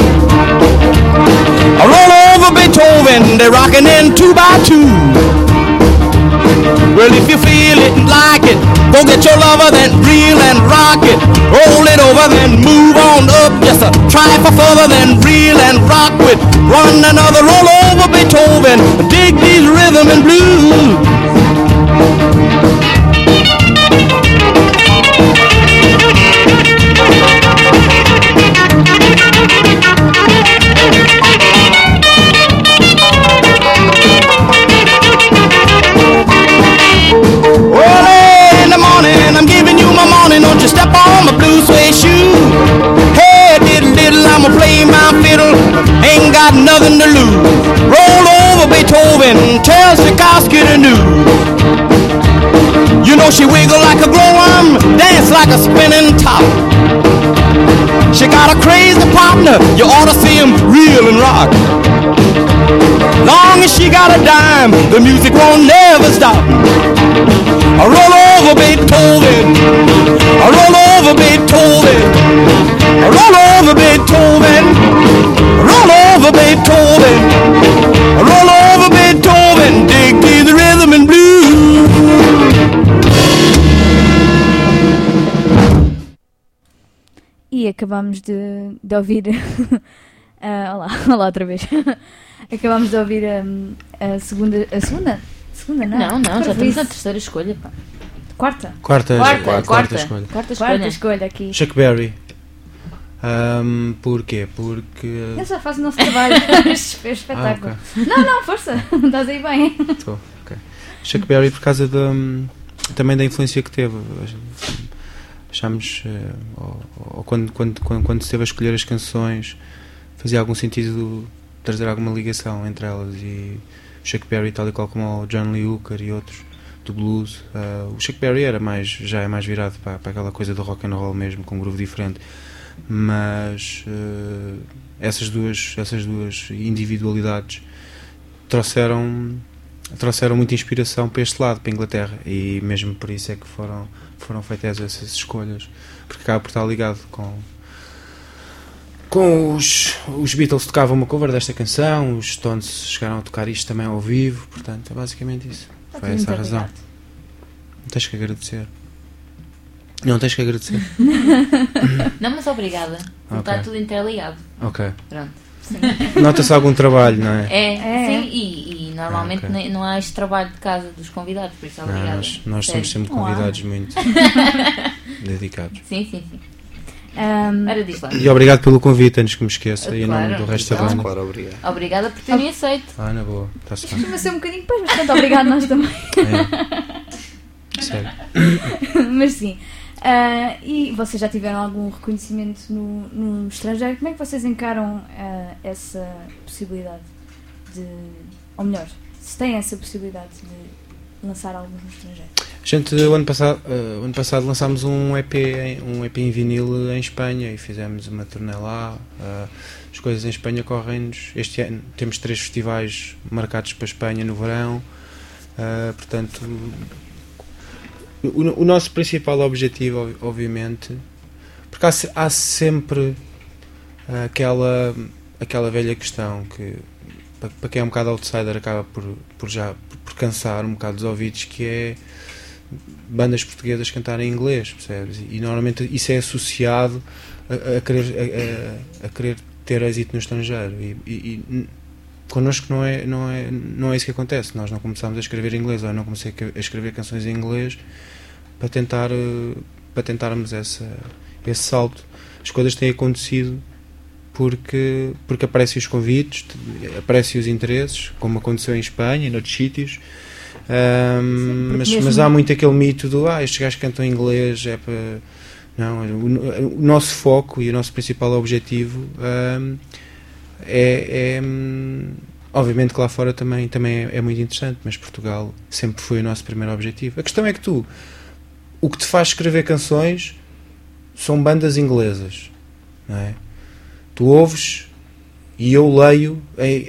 [SPEAKER 5] I roll over Beethoven, they're rockin' in 2 by 2. Well, if you feel it and like it, go get your lover, then reel and rock it. Roll it over, then move on up. Just a try for further, then reel and rock with one another. Roll over Beethoven, dig these rhythm and blues. Early in the morning, I'm giving you my morning. Don't you step on my blue suede shoe. Hey, diddle diddle, I'ma play my fiddle. Ain't got nothing to lose. Roll over Beethoven, tell Tchaikovsky the news. You know she wiggle like a glowworm, dance like a spinning top. She got a crazy partner, you ought to see him reel and rock. Long as she got a dime, the music won't never stop. I roll over Beethoven, I roll over Beethoven, I roll over Beethoven, I roll over Beethoven, I roll over Beethoven, dig me the rhythm and blues.
[SPEAKER 2] E acabamos de ouvir. Olá outra vez. Acabamos de ouvir a segunda. A segunda? Segunda não.
[SPEAKER 3] Não, já estamos na terceira escolha, pá.
[SPEAKER 2] Quarta
[SPEAKER 7] Quarta
[SPEAKER 2] escolha aqui.
[SPEAKER 7] Chuck Berry. Porquê? Porque.
[SPEAKER 2] Eu só faço o nosso trabalho. É espetáculo.
[SPEAKER 7] Okay.
[SPEAKER 2] Não, força. Estás aí bem.
[SPEAKER 7] Tô, okay. Chuck Berry por causa também da influência que teve. Achamos, ou quando se esteve a escolher as canções, fazia algum sentido trazer alguma ligação entre elas, e o Chuck Berry, tal e qual como o John Lee Hooker e outros do blues, o Chuck Berry já é mais virado para aquela coisa do rock and roll mesmo, com um groove diferente, mas essas duas individualidades trouxeram muita inspiração para este lado, para a Inglaterra, e mesmo por isso é que foram feitas essas escolhas, porque acaba por estar ligado com os Beatles. Tocavam uma cover desta canção, os Stones chegaram a tocar isto também ao vivo, portanto é basicamente isso. Foi essa a razão. Não tens que agradecer.
[SPEAKER 3] Não, mas obrigada. Okay. Está tudo interligado.
[SPEAKER 7] Ok.
[SPEAKER 3] Pronto.
[SPEAKER 7] Nota-se algum trabalho, não é?
[SPEAKER 3] Sim, e normalmente não há este trabalho de casa dos convidados, por isso obrigada.
[SPEAKER 7] Nós somos sempre convidados muito dedicados.
[SPEAKER 3] Sim. Era disso lá.
[SPEAKER 7] E obrigado pelo convite, antes que me esqueça, e em nome do resto da banda.
[SPEAKER 8] Claro, obrigado.
[SPEAKER 3] Obrigada por terem aceito.
[SPEAKER 7] Na boa, está-se bem.
[SPEAKER 2] Costuma ser um bocadinho depois, mas portanto, obrigado nós também.
[SPEAKER 7] Sério.
[SPEAKER 2] Mas sim. E vocês já tiveram algum reconhecimento no estrangeiro? Como é que vocês encaram essa possibilidade ou melhor, se têm essa possibilidade de lançar álbuns no estrangeiro?
[SPEAKER 7] A gente, o ano passado lançámos um EP em vinil em Espanha e fizemos uma turnê lá. As coisas em Espanha correm-nos. Este ano temos 3 festivais marcados para a Espanha no verão. Portanto, o nosso principal objetivo, obviamente, porque há sempre aquela velha questão que, para quem é um bocado outsider, acaba por cansar um bocado dos ouvidos, que é bandas portuguesas cantarem em inglês, percebes? E normalmente isso é associado a querer ter êxito no estrangeiro, e connosco não é isso que acontece. Nós não começámos a escrever em inglês, ou eu não comecei a escrever canções em inglês para tentarmos esse salto. As coisas têm acontecido porque aparecem os convites, aparecem os interesses, como aconteceu em Espanha e noutros sítios, Mas há muito aquele mito do estes gajos cantam em inglês, é para... Não, o nosso foco e o nosso principal objetivo obviamente que lá fora também é muito interessante, mas Portugal sempre foi o nosso primeiro objetivo. A questão é que o que te faz escrever canções são bandas inglesas, não é? Tu ouves e eu leio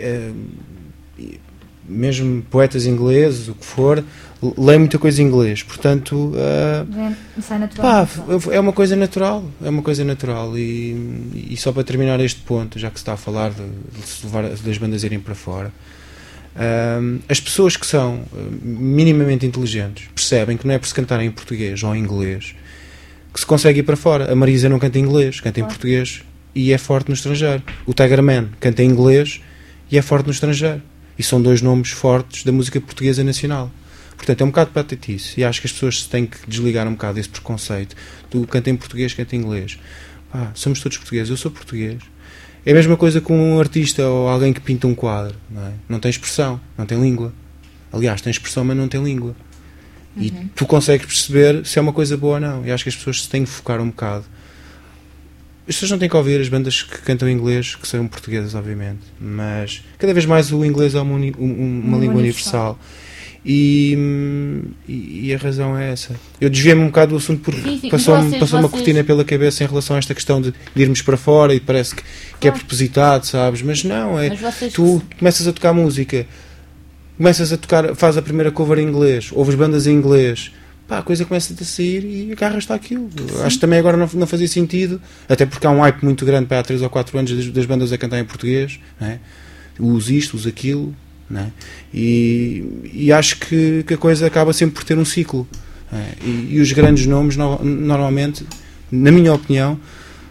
[SPEAKER 7] mesmo poetas ingleses, o que for, leio muita coisa em inglês, portanto
[SPEAKER 2] sai natural.
[SPEAKER 7] É uma coisa natural e só para terminar este ponto, já que se está a falar de levar das bandas irem para fora, as pessoas que são minimamente inteligentes percebem que não é por se cantarem em português ou em inglês que se consegue ir para fora. A Marisa não canta em inglês, canta em português e é forte no estrangeiro. O Tiger Man canta em inglês e é forte no estrangeiro. E são dois nomes fortes da música portuguesa nacional. Portanto, é um bocado patetice. E acho que as pessoas têm que desligar um bocado desse preconceito. Tu canta em português, canta em inglês. Somos todos portugueses. Eu sou português. É a mesma coisa com um artista ou alguém que pinta um quadro. Não é? Não tem expressão, não tem língua. Aliás, tem expressão, mas não tem língua. E tu consegues perceber se é uma coisa boa ou não. E acho que as pessoas se têm que focar um bocado. As pessoas não têm que ouvir as bandas que cantam em inglês, que são portuguesas, obviamente, mas cada vez mais o inglês é uma língua universal. E a razão é essa. Eu desviei-me um bocado do assunto porque passou-me uma cortina pela cabeça em relação a esta questão de irmos para fora e parece que é propositado, sabes? Mas não, tu começas a tocar música, faz a primeira cover em inglês, ouves bandas em inglês, a coisa começa-te a sair e agarras-te àquilo. Acho que também agora não fazia sentido, até porque há um hype muito grande para há 3 ou 4 anos das bandas a cantar em português, não é? Usa isto, usa aquilo, não é? E acho que a coisa acaba sempre por ter um ciclo, não é? E os grandes nomes normalmente, na minha opinião,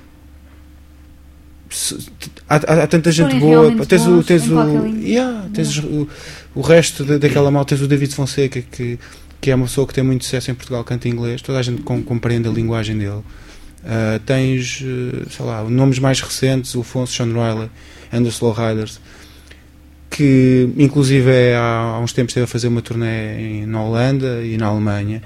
[SPEAKER 7] há tanta gente boa, tens o resto daquela malta, tens o David Fonseca que é uma pessoa que tem muito sucesso em Portugal, canta em inglês, toda a gente compreende a linguagem dele. Tens, sei lá, nomes mais recentes, o Afonso, Sean Riley, Anderson Riders, que inclusive há uns tempos esteve a fazer uma turnê na Holanda e na Alemanha.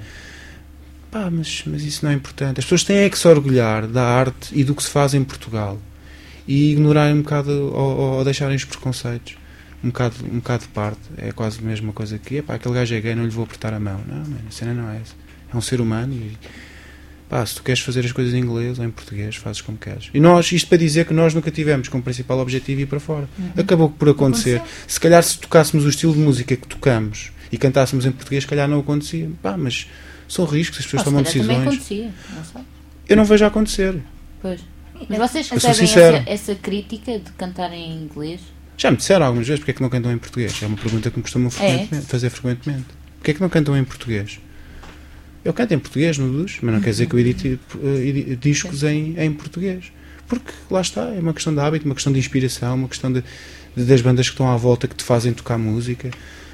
[SPEAKER 7] Mas isso não é importante. As pessoas têm que se orgulhar da arte e do que se faz em Portugal e ignorarem um bocado ou deixarem os preconceitos um bocado de parte. É quase a mesma coisa que aquele gajo é gay, não lhe vou apertar a mão. Não, a cena não é essa. É um ser humano e se tu queres fazer as coisas em inglês ou em português, fazes como queres. E isto para dizer que nós nunca tivemos como principal objetivo ir para fora. Acabou por acontecer. Se calhar se tocássemos o estilo de música que tocamos e cantássemos em português, se calhar não acontecia. Mas são riscos, as pessoas tomam decisões.
[SPEAKER 3] Também acontecia, não sei.
[SPEAKER 7] Eu não vejo a acontecer.
[SPEAKER 3] Pois. Mas vocês recebem essa crítica de cantar em inglês?
[SPEAKER 7] Já me disseram algumas vezes porque é que não cantam em português. É uma pergunta que me costumam fazer frequentemente. Porque é que não cantam em português? Eu canto em português no Luz, mas não quer dizer que eu edite discos em português. Porque lá está, é uma questão de hábito, uma questão de inspiração, uma questão das bandas que estão à volta que te fazem tocar música.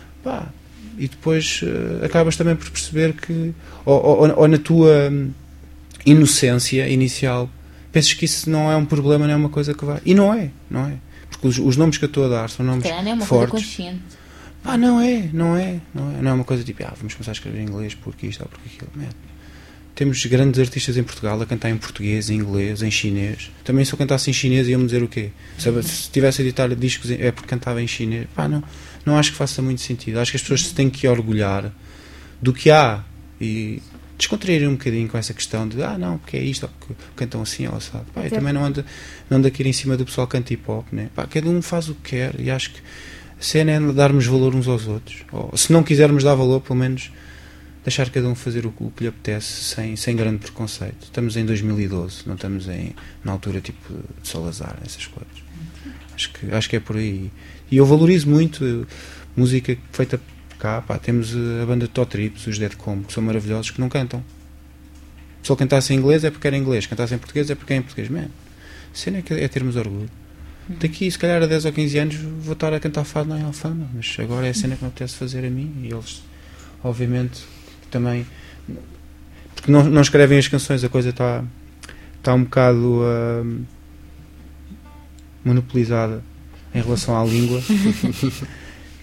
[SPEAKER 7] E depois acabas também por perceber que ou na tua inocência inicial pensas que isso não é um problema, não é uma coisa que vai. E não é. Porque os nomes que eu estou a dar são nomes fortes.
[SPEAKER 3] Não é uma coisa consciente.
[SPEAKER 7] Não é uma coisa tipo, vamos começar a escrever em inglês porque isto ou porque aquilo. Temos grandes artistas em Portugal a cantar em português, em inglês, em chinês. Também se eu cantasse em chinês iam-me dizer o quê? Se estivesse a editar discos é porque cantava em chinês. Não acho que faça muito sentido. Acho que as pessoas se têm que orgulhar do que há e descontraírem um bocadinho com essa questão de não, porque é isto, ou porque cantam assim ou assado. Eu também não ando aqui em cima do pessoal que canta hip hop, né? Cada um faz o que quer e acho que a cena é darmos valor uns aos outros. Ou, se não quisermos dar valor, pelo menos deixar cada um fazer o que lhe apetece sem grande preconceito. Estamos em 2012, não estamos na altura tipo de Salazar, essas coisas. Acho que é por aí. E eu valorizo muito música feita cá. Temos a banda de Totrips, os Dead Combo, que são maravilhosos, que não cantam. Se ele cantasse em inglês é porque era inglês, cantasse em português é porque é em português. A cena é termos orgulho. Daqui, se calhar, a 10 ou 15 anos vou estar a cantar fado na Alfama, mas agora é a cena que me apetece fazer a mim, e eles, obviamente, também, porque não escrevem as canções, a coisa está um bocado monopolizada em relação à língua.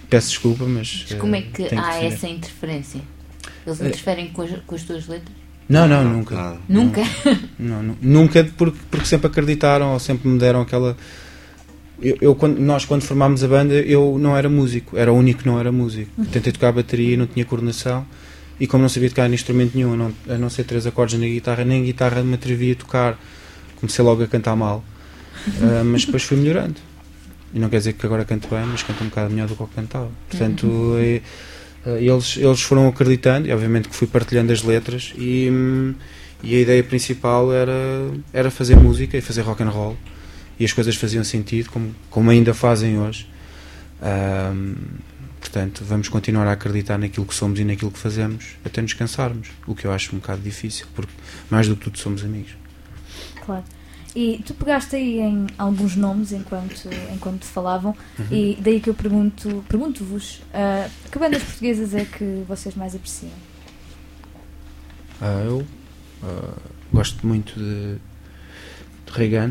[SPEAKER 7] peço desculpa, mas
[SPEAKER 3] Como é que
[SPEAKER 7] tenho
[SPEAKER 3] há
[SPEAKER 7] defender.
[SPEAKER 3] essa interferência? Eles interferem com as tuas letras?
[SPEAKER 7] Não, nunca.
[SPEAKER 8] Nada.
[SPEAKER 3] Nunca?
[SPEAKER 7] Nunca, porque sempre acreditaram ou sempre me deram aquela... Quando formámos a banda, eu não era músico, era o único que não era músico. Tentei tocar bateria e não tinha coordenação, e como não sabia tocar instrumento nenhum, a não ser 3 acordes na guitarra, nem guitarra me atrevia a tocar, comecei logo a cantar mal. Mas depois fui melhorando, e não quer dizer que agora canto bem, mas canto um bocado melhor do que eu cantava. Portanto, eles foram acreditando, e obviamente que fui partilhando as letras, e a ideia principal era fazer música e fazer rock and roll, e as coisas faziam sentido, como ainda fazem hoje. Portanto, vamos continuar a acreditar naquilo que somos e naquilo que fazemos até nos cansarmos, o que eu acho um bocado difícil, porque mais do que tudo somos amigos.
[SPEAKER 2] Claro. E tu pegaste aí em alguns nomes enquanto te falavam, e daí que eu pergunto-vos, que bandas portuguesas é que vocês mais apreciam?
[SPEAKER 7] Eu gosto muito de Reagan,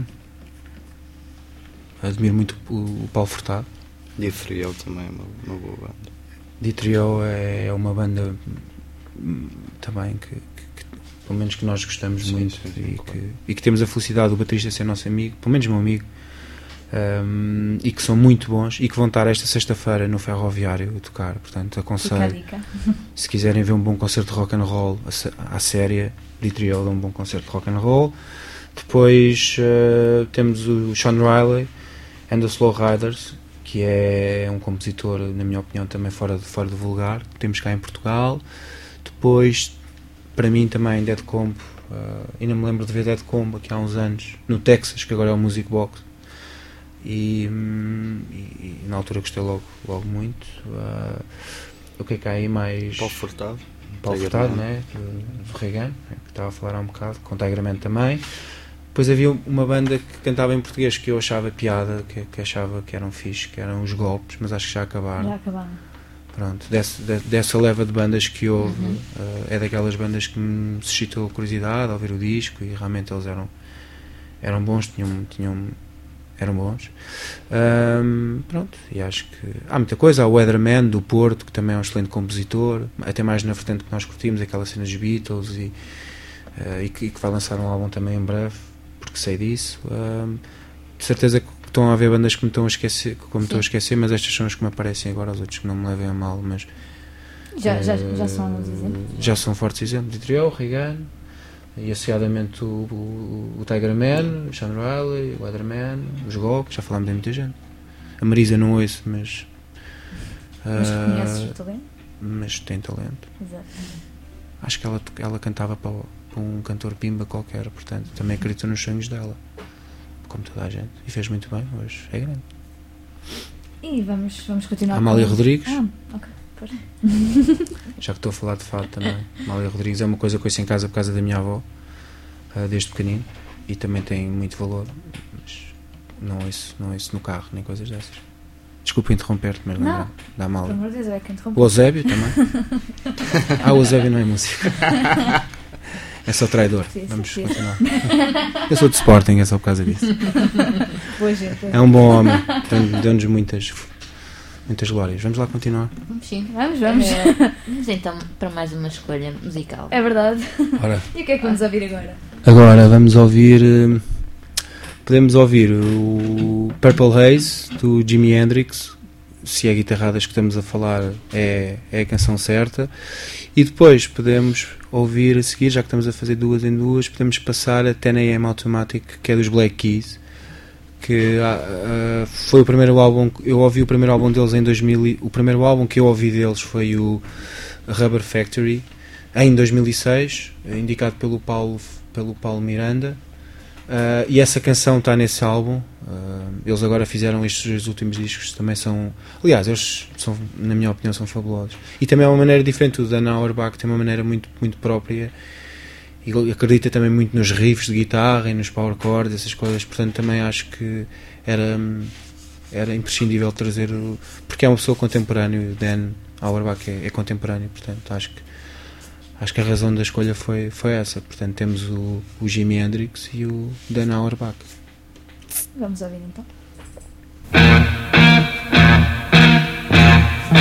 [SPEAKER 7] admiro muito o Paulo Furtado.
[SPEAKER 8] Ditrio também é uma boa banda.
[SPEAKER 7] Ditrio é uma banda também que pelo menos que nós gostamos muito, e que temos a felicidade do baterista ser nosso amigo, pelo menos meu amigo, e que são muito bons e que vão estar esta sexta-feira no Ferroviário a tocar. Portanto, aconselho, se quiserem ver um bom concerto de rock and roll à séria, Ditrio dá um bom concerto de rock and roll. Depois temos o Sean Riley and the Slow Riders, que é um compositor, na minha opinião, também fora do vulgar, que temos cá em Portugal. Depois, para mim também, Dead Combo, ainda me lembro de ver Dead Combo aqui há uns anos, no Texas, que agora é o Music Box, e na altura gostei logo muito. O que é que há aí mais?
[SPEAKER 8] Paulo Furtado,
[SPEAKER 7] né? Do Reagan, que estava a falar há um bocado, com Tiger Man também. Depois havia uma banda que cantava em português que eu achava piada, que achava que eram fixe, que eram Os Golpes, mas acho que já acabaram. Pronto, dessa leva de bandas que houve, é daquelas bandas que me suscitou curiosidade ao ver o disco, e realmente eles eram bons, eram bons. Pronto, e acho que há muita coisa. Há o Weatherman do Porto, que também é um excelente compositor, até mais na vertente que nós curtimos, aquela cena dos Beatles, e que vai lançar um álbum também em breve, porque sei disso. De certeza que estão a haver bandas que me estão a esquecer, mas estas são as que me aparecem agora, os outros que não me levem a mal, mas
[SPEAKER 2] já são uns exemplos.
[SPEAKER 7] Já são fortes exemplos. Ditrio, Reagan, e associadamente o Tiger Man, o Sean Riley, o Weatherman, os Golpes, já falámos de muita gente. A Marisa não ouço, mas
[SPEAKER 2] conheces o talento?
[SPEAKER 7] Mas tem talento.
[SPEAKER 2] Exato.
[SPEAKER 7] Acho que ela cantava para um cantor pimba qualquer, portanto também acredito nos sonhos dela, como toda a gente, e fez muito bem, hoje é grande.
[SPEAKER 2] E vamos continuar.
[SPEAKER 7] Amália Rodrigues.
[SPEAKER 2] Ok, pois.
[SPEAKER 7] Já que estou a falar de fado também, Amália Rodrigues é uma coisa que eu ouço em casa por causa da minha avó, desde pequenino, e também tem muito valor, mas não ouço no carro, nem coisas dessas. Desculpa interromper-te, mas lembra da Amália.
[SPEAKER 2] Pelo amor de Deus, é que interromper.
[SPEAKER 7] O Eusébio também. O Eusébio não é músico. É só traidor.
[SPEAKER 2] Sim,
[SPEAKER 7] vamos
[SPEAKER 2] sim.
[SPEAKER 7] continuar. Eu sou de Sporting, é só por causa disso.
[SPEAKER 2] Boa gente.
[SPEAKER 7] É um bom homem, deu-nos muitas glórias. Vamos lá continuar.
[SPEAKER 3] Vamos sim.
[SPEAKER 2] Vamos.
[SPEAKER 3] Vamos então para mais uma escolha musical.
[SPEAKER 2] É verdade.
[SPEAKER 7] Ora.
[SPEAKER 2] E o que é que vamos ouvir agora?
[SPEAKER 7] Agora vamos ouvir... Podemos ouvir o Purple Haze, do Jimi Hendrix. Se é guitarradas que estamos a falar, é a canção certa. E depois podemos ouvir a seguir, já que estamos a fazer duas em duas, podemos passar a 10 AM Automatic, que é dos Black Keys, que foi o primeiro álbum. Eu ouvi o primeiro álbum deles em 2000. O primeiro álbum que eu ouvi deles foi o Rubber Factory, em 2006, indicado pelo Paulo Miranda. E essa canção está nesse álbum. Eles agora fizeram estes dois últimos discos, também são, aliás, eles são, na minha opinião, são fabulosos, e também é uma maneira diferente. O Dan Auerbach tem uma maneira muito, muito própria, e acredita também muito nos riffs de guitarra e nos power chords, essas coisas. Portanto também acho que era imprescindível trazer porque é uma pessoa contemporânea. O Dan Auerbach é contemporâneo, portanto acho que a razão da escolha foi essa. Portanto, temos o Jimi Hendrix e o Dan Auerbach.
[SPEAKER 2] Vamos ouvir então.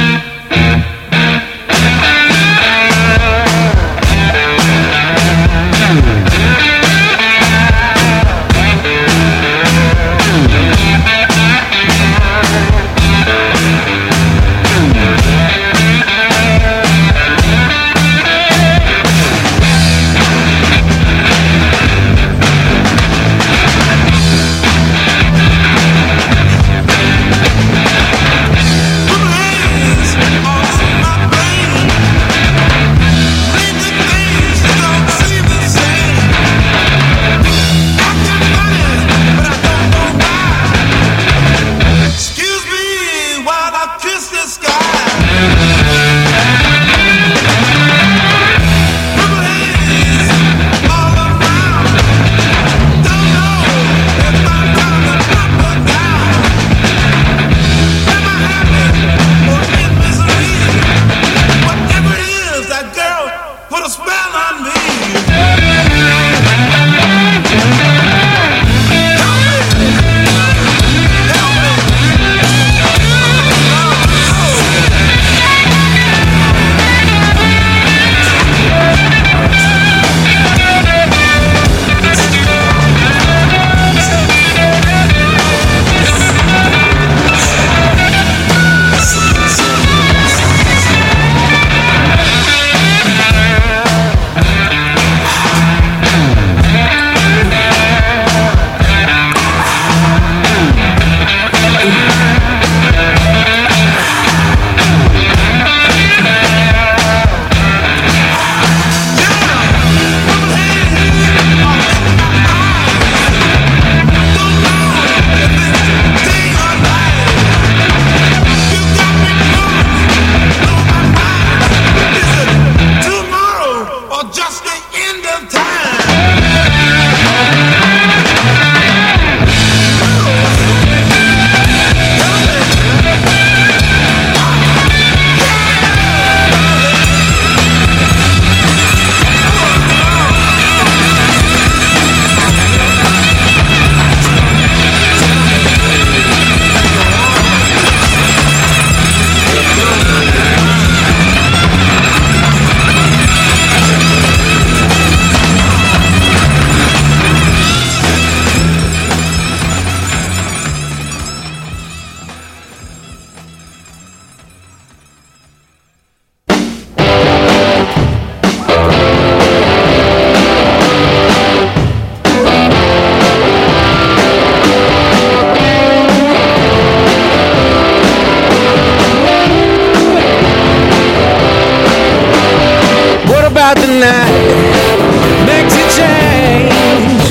[SPEAKER 5] about the night makes you change.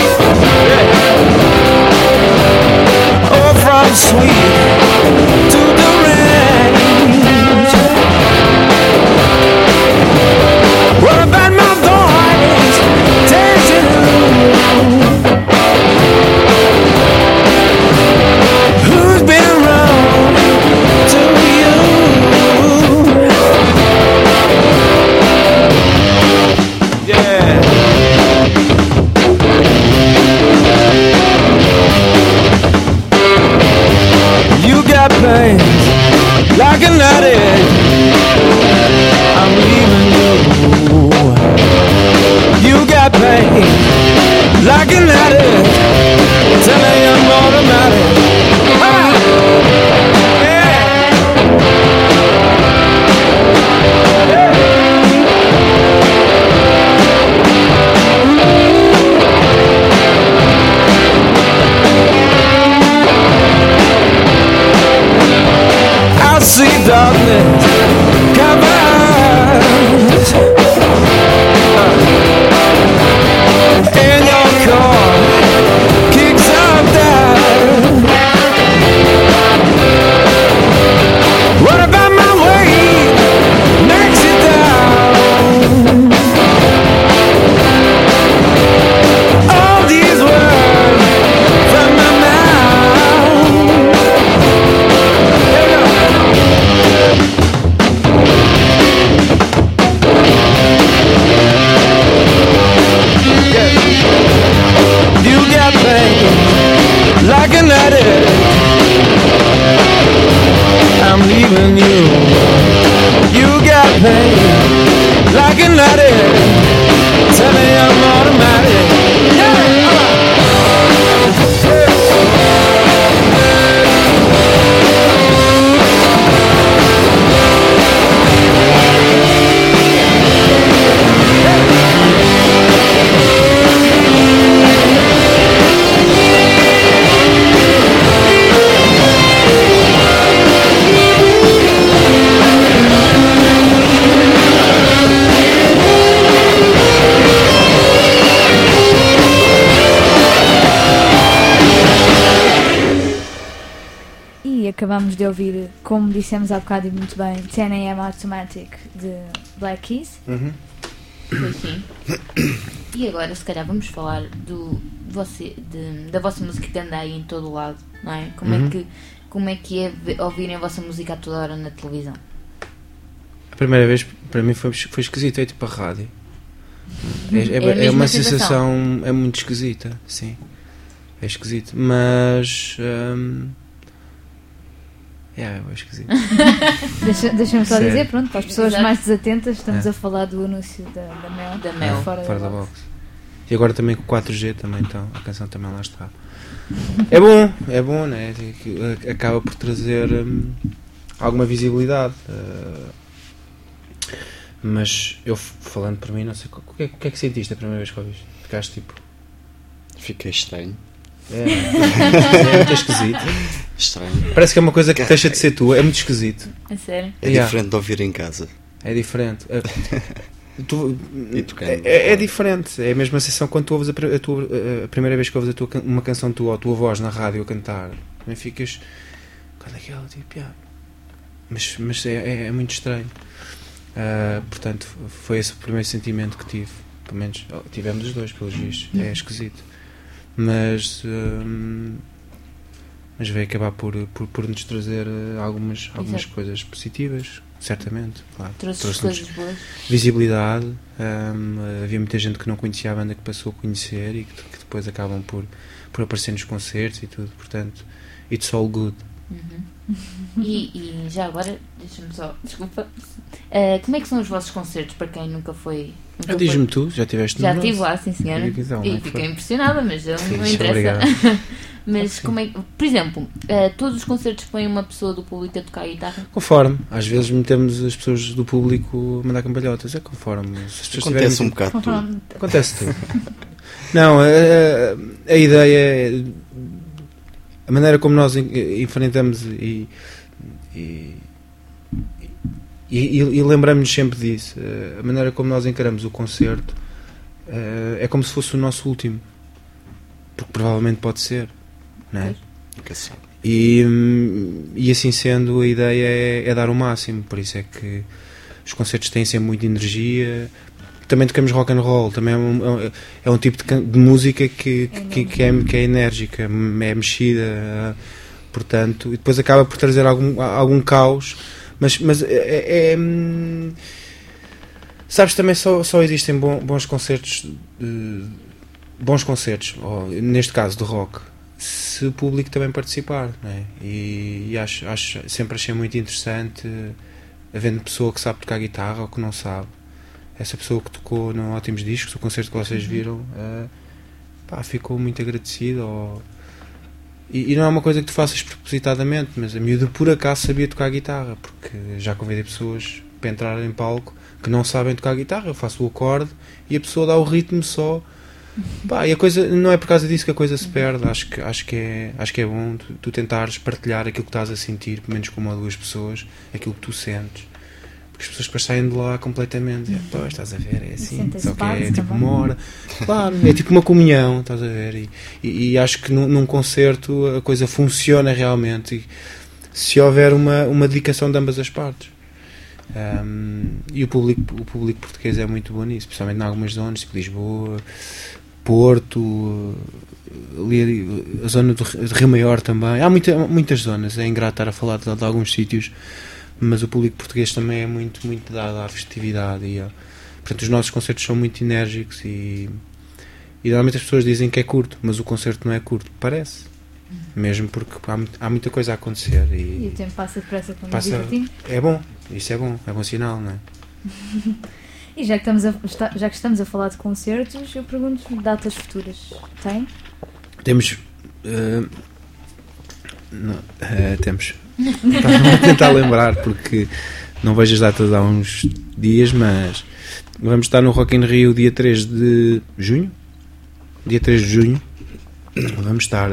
[SPEAKER 5] Oh, from sweet to deranged. What about my voice takes you? Who's been wrong to you? Yeah. You got plans like an addict. I'm leaving you. You got plans like an addict. Telling I'm automatic. I see darkness covers and your car kicks up down. What about my weight makes you down? All these words from my mouth. Here we go. You got pain like an addict. I'm leaving you. You got pain like an addict. Tell me I'm automatic.
[SPEAKER 2] E acabamos de ouvir, como dissemos há bocado e muito bem, 10am Automatic de Black Keys.
[SPEAKER 3] Foi sim. E agora, se calhar, vamos falar da vossa música que anda aí em todo o lado, não é? Como é que é ouvirem a vossa música a toda hora na televisão?
[SPEAKER 7] A primeira vez para mim foi esquisito, é tipo a rádio. É
[SPEAKER 3] a mesma
[SPEAKER 7] uma
[SPEAKER 3] sensação.
[SPEAKER 7] sensação, é muito esquisita, sim. É esquisito, mas é esquisito.
[SPEAKER 2] Deixa-me só
[SPEAKER 7] Sério.
[SPEAKER 2] dizer, pronto, para as pessoas
[SPEAKER 3] Exato.
[SPEAKER 2] mais desatentas, estamos a falar do anúncio da Mel.
[SPEAKER 3] Da Mel.
[SPEAKER 2] Fora
[SPEAKER 7] Fora
[SPEAKER 2] da
[SPEAKER 7] da
[SPEAKER 2] box.
[SPEAKER 7] box. E agora também com o 4G também, então a canção também lá está. É bom, né? Acaba por trazer alguma visibilidade. Mas eu, falando por mim, não sei o que é que sentiste a primeira vez que ouviste? Ficaste tipo.
[SPEAKER 8] Fiquei estranho.
[SPEAKER 7] É muito esquisito.
[SPEAKER 8] Estranho.
[SPEAKER 7] Parece que é uma coisa que deixa de ser tua, é muito esquisito.
[SPEAKER 3] É sério?
[SPEAKER 8] É diferente de ouvir em casa.
[SPEAKER 7] É diferente.
[SPEAKER 8] E tocando.
[SPEAKER 7] É diferente. É a mesma sensação quando tu ouves a primeira vez que ouves uma canção tua ou a tua voz na rádio a cantar. Também ficas. Quando é que ela tipo. Mas é muito estranho. Portanto, foi esse o primeiro sentimento que tive. Pelo menos tivemos os dois, pelos vistos. É esquisito. Mas veio acabar por nos trazer algumas coisas positivas, certamente. Claro.
[SPEAKER 3] Trouxe coisas boas.
[SPEAKER 7] Visibilidade. Havia muita gente que não conhecia a banda que passou a conhecer e que depois acabam por aparecer nos concertos e tudo. Portanto, it's all good.
[SPEAKER 3] E já agora, deixa-me só, desculpa, como é que são os vossos concertos para quem nunca foi?
[SPEAKER 7] Diz-me tu, já estiveste no
[SPEAKER 3] Já
[SPEAKER 7] nosso?
[SPEAKER 3] estive lá, sim senhora,
[SPEAKER 7] Então,
[SPEAKER 3] e fiquei impressionada, mas não
[SPEAKER 7] Fixe,
[SPEAKER 3] interessa.
[SPEAKER 7] obrigado.
[SPEAKER 3] Mas como é que, por exemplo, todos os concertos põem uma pessoa do público a tocar guitarra?
[SPEAKER 7] Conforme, às vezes metemos as pessoas do público a mandar cambalhotas, é conforme. Se as pessoas
[SPEAKER 8] Acontece
[SPEAKER 7] tiverem-
[SPEAKER 8] um bocado tudo.
[SPEAKER 7] Acontece tudo. Não, a ideia é a maneira como nós enfrentamos e E lembramos-nos sempre disso. A maneira como nós encaramos o concerto é como se fosse o nosso último, porque provavelmente pode ser, não é? E assim sendo, a ideia é dar o máximo. Por isso é que os concertos têm sempre muita energia. Também tocamos rock and roll, também é um tipo de música que é enérgica, é mexida, portanto, e depois acaba por trazer algum caos, mas sabes, também só existem bons concertos, ou, neste caso de rock, se o público também participar, não é? E sempre achei muito interessante, havendo pessoa que sabe tocar guitarra ou que não sabe. Essa pessoa que tocou no Ótimos Discos, o concerto que vocês viram, ficou muito agradecida. E não é uma coisa que tu faças propositadamente, mas a miúda por acaso sabia tocar guitarra, porque já convidei pessoas para entrar em palco que não sabem tocar guitarra. Eu faço o acorde e a pessoa dá o ritmo só. E a coisa, não é por causa disso que a coisa se perde. Acho que é bom tu tentares partilhar aquilo que estás a sentir, pelo menos com uma ou duas pessoas, aquilo que tu sentes. As pessoas depois saem de lá completamente. Pois, estás a ver, é assim. Só que é tipo uma hora. Claro, é tipo uma comunhão, estás a ver. E acho que num concerto a coisa funciona realmente. E se houver uma dedicação de ambas as partes. E o público português é muito bom nisso, principalmente em algumas zonas, tipo Lisboa, Porto, ali, a zona do Rio Maior também. Há muitas zonas. É ingrato estar a falar de alguns sítios. Mas o público português também é muito dado à festividade portanto os nossos concertos são muito enérgicos e normalmente as pessoas dizem que é curto, mas o concerto não é curto, parece mesmo, porque há muita coisa a acontecer e
[SPEAKER 2] o tempo passa depressa quando nos divertimos.
[SPEAKER 7] É bom sinal, não é?
[SPEAKER 2] E já que estamos a falar de concertos, eu pergunto datas futuras.
[SPEAKER 7] Temos temos. Estava a tentar lembrar porque não vejo as datas há uns dias, mas vamos estar no Rock in Rio dia 3 de junho. Vamos estar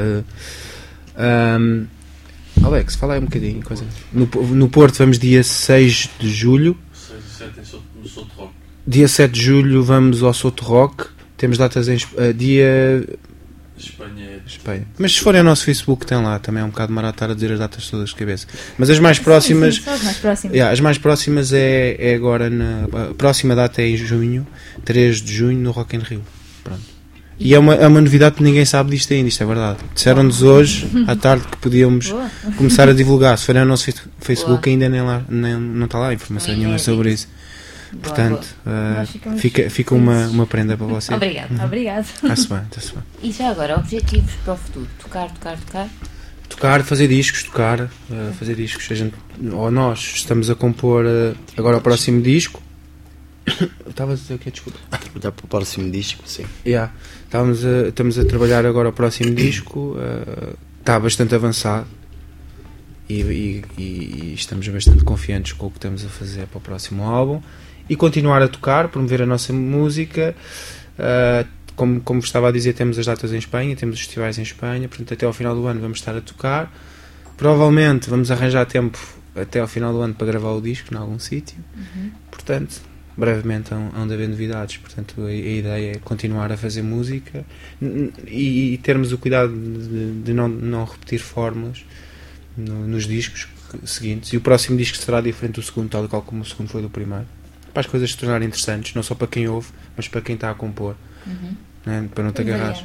[SPEAKER 7] Alex, fala aí um bocadinho coisa. No Porto vamos dia 6 de julho.
[SPEAKER 10] 6 e 7 no Soto Rock.
[SPEAKER 7] Dia 7 de julho vamos ao Soto Rock. Temos datas em dia Espanha. Mas se forem ao nosso Facebook tem lá, também é um bocado marato estar a dizer as datas todas de cabeça. Mas as mais próximas,
[SPEAKER 2] sim, as mais próximas.
[SPEAKER 7] As mais próximas é agora a próxima data é em junho, 3 de junho no Rock in Rio. Pronto. E é uma novidade que ninguém sabe disto ainda, isto é verdade. Disseram-nos hoje à tarde que podíamos começar a divulgar. Se forem ao nosso Facebook ainda não está lá informação nenhuma sobre isso. Portanto, fica uma prenda para vocês.
[SPEAKER 2] Obrigado.
[SPEAKER 7] Está-se bem.
[SPEAKER 3] E já agora, objetivos para o futuro? Tocar,
[SPEAKER 7] fazer discos, fazer discos. Nós estamos a compor agora o próximo disco. Estava a dizer o quê? Desculpa.
[SPEAKER 8] Já para o próximo disco, sim.
[SPEAKER 7] Estamos a trabalhar agora o próximo disco. Está bastante avançado. E estamos bastante confiantes com o que estamos a fazer para o próximo álbum. E continuar a tocar, promover a nossa música. Como estava a dizer, temos as datas em Espanha, temos os festivais em Espanha, portanto até ao final do ano vamos estar a tocar. Provavelmente vamos arranjar tempo até ao final do ano para gravar o disco em algum sítio. Portanto, brevemente hão de haver novidades. Portanto, a ideia é continuar a fazer música e termos o cuidado de não repetir fórmulas nos discos seguintes. E o próximo disco será diferente do segundo, tal e qual como o segundo foi do primeiro, para as coisas se tornarem interessantes, não só para quem ouve, mas para quem está a compor, né? Para não te agarrar.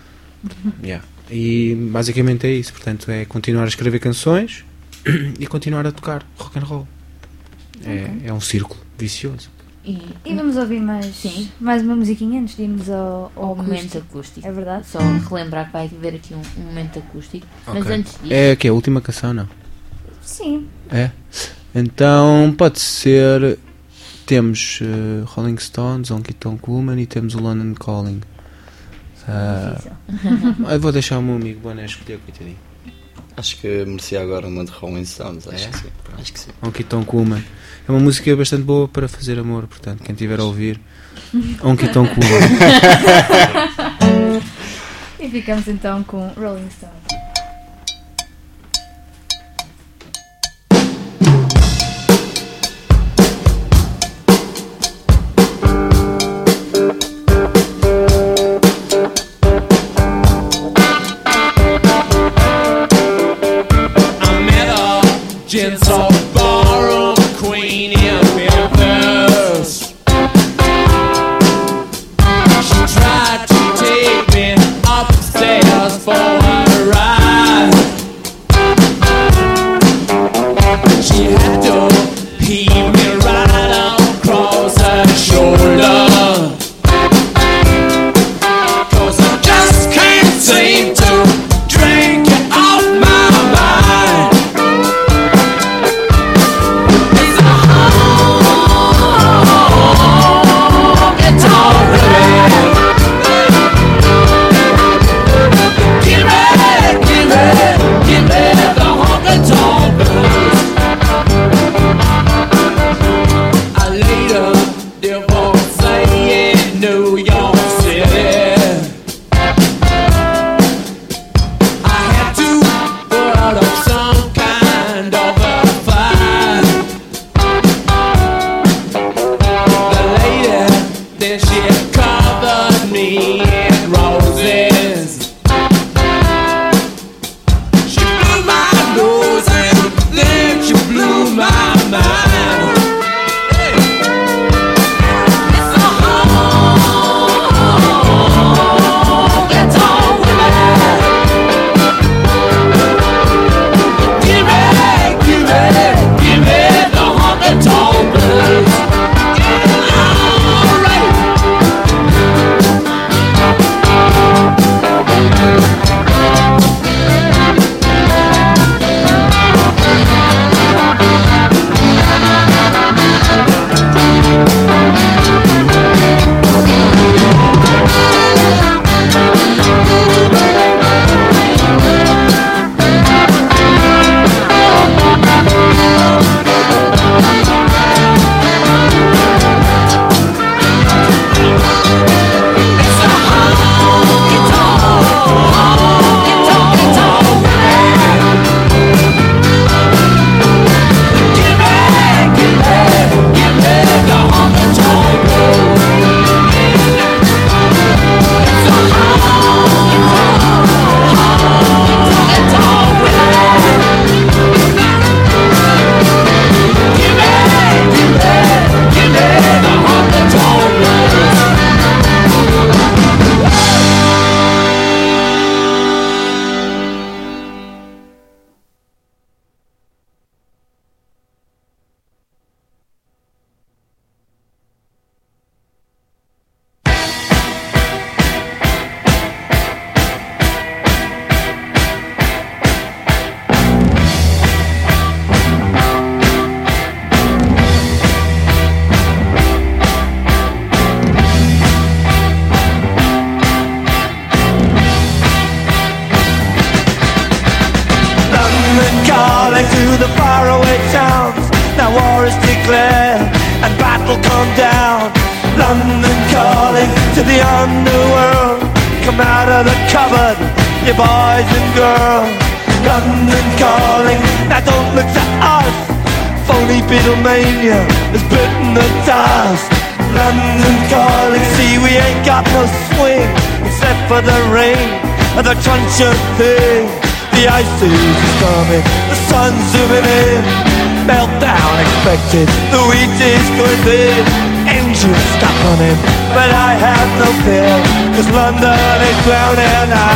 [SPEAKER 7] E basicamente é isso. Portanto, é continuar a escrever canções e continuar a tocar rock and roll. É um círculo vicioso.
[SPEAKER 2] E vamos ouvir mais uma musiquinha antes de irmos ao
[SPEAKER 3] momento acústico.
[SPEAKER 2] É verdade?
[SPEAKER 3] Só relembrar que vai haver aqui um momento acústico. Mas antes disso...
[SPEAKER 7] É que a última canção, não?
[SPEAKER 2] Sim.
[SPEAKER 7] É? Então pode ser... Temos Rolling Stones, Honky Tonk Woman e temos o London Calling. Eu vou deixar o meu amigo Boné escolher, coitadinho.
[SPEAKER 8] Acho que merecia agora uma de Rolling Stones. Acho que sim.
[SPEAKER 7] Honky Tonk Woman. É uma música bastante boa para fazer amor, portanto, quem estiver a ouvir, Honky Tonk Woman.
[SPEAKER 2] E ficamos então com Rolling Stones.
[SPEAKER 5] Gents all ballroom queen in Memphis. She tried to take me upstairs for a ride. She had to heave me right across her shoulder. 'Cause I just can't seem to drink it off my mind. It's a honky-tonk blues. Give me the honky-tonk blues. I later divorced in New York City. I had to put up some kind of a fight. The lady, then she covered me in roses. She blew my nose and then she blew my mind. It's a honky-tonk blues. Give me the honky-tonk blues. Alright. It's a honky-tonk blues. Give me the honky-tonk blues. It's a honky-tonk blues. Give me the honky-tonk blues. London calling to the faraway towns. Now war is declared and battle come down. London calling to the underworld. Come out of the cupboard, you boys and girls. London calling, now don't look to us. Phony Beatlemania has bitten the dust. London calling, see we ain't got no swing except for the rain and the truncheon thing. The ice age is coming, the sun's zooming in. Meltdown expected, the wheat is going big. Engines stop running, but I have no fear, 'cause London is drowning and I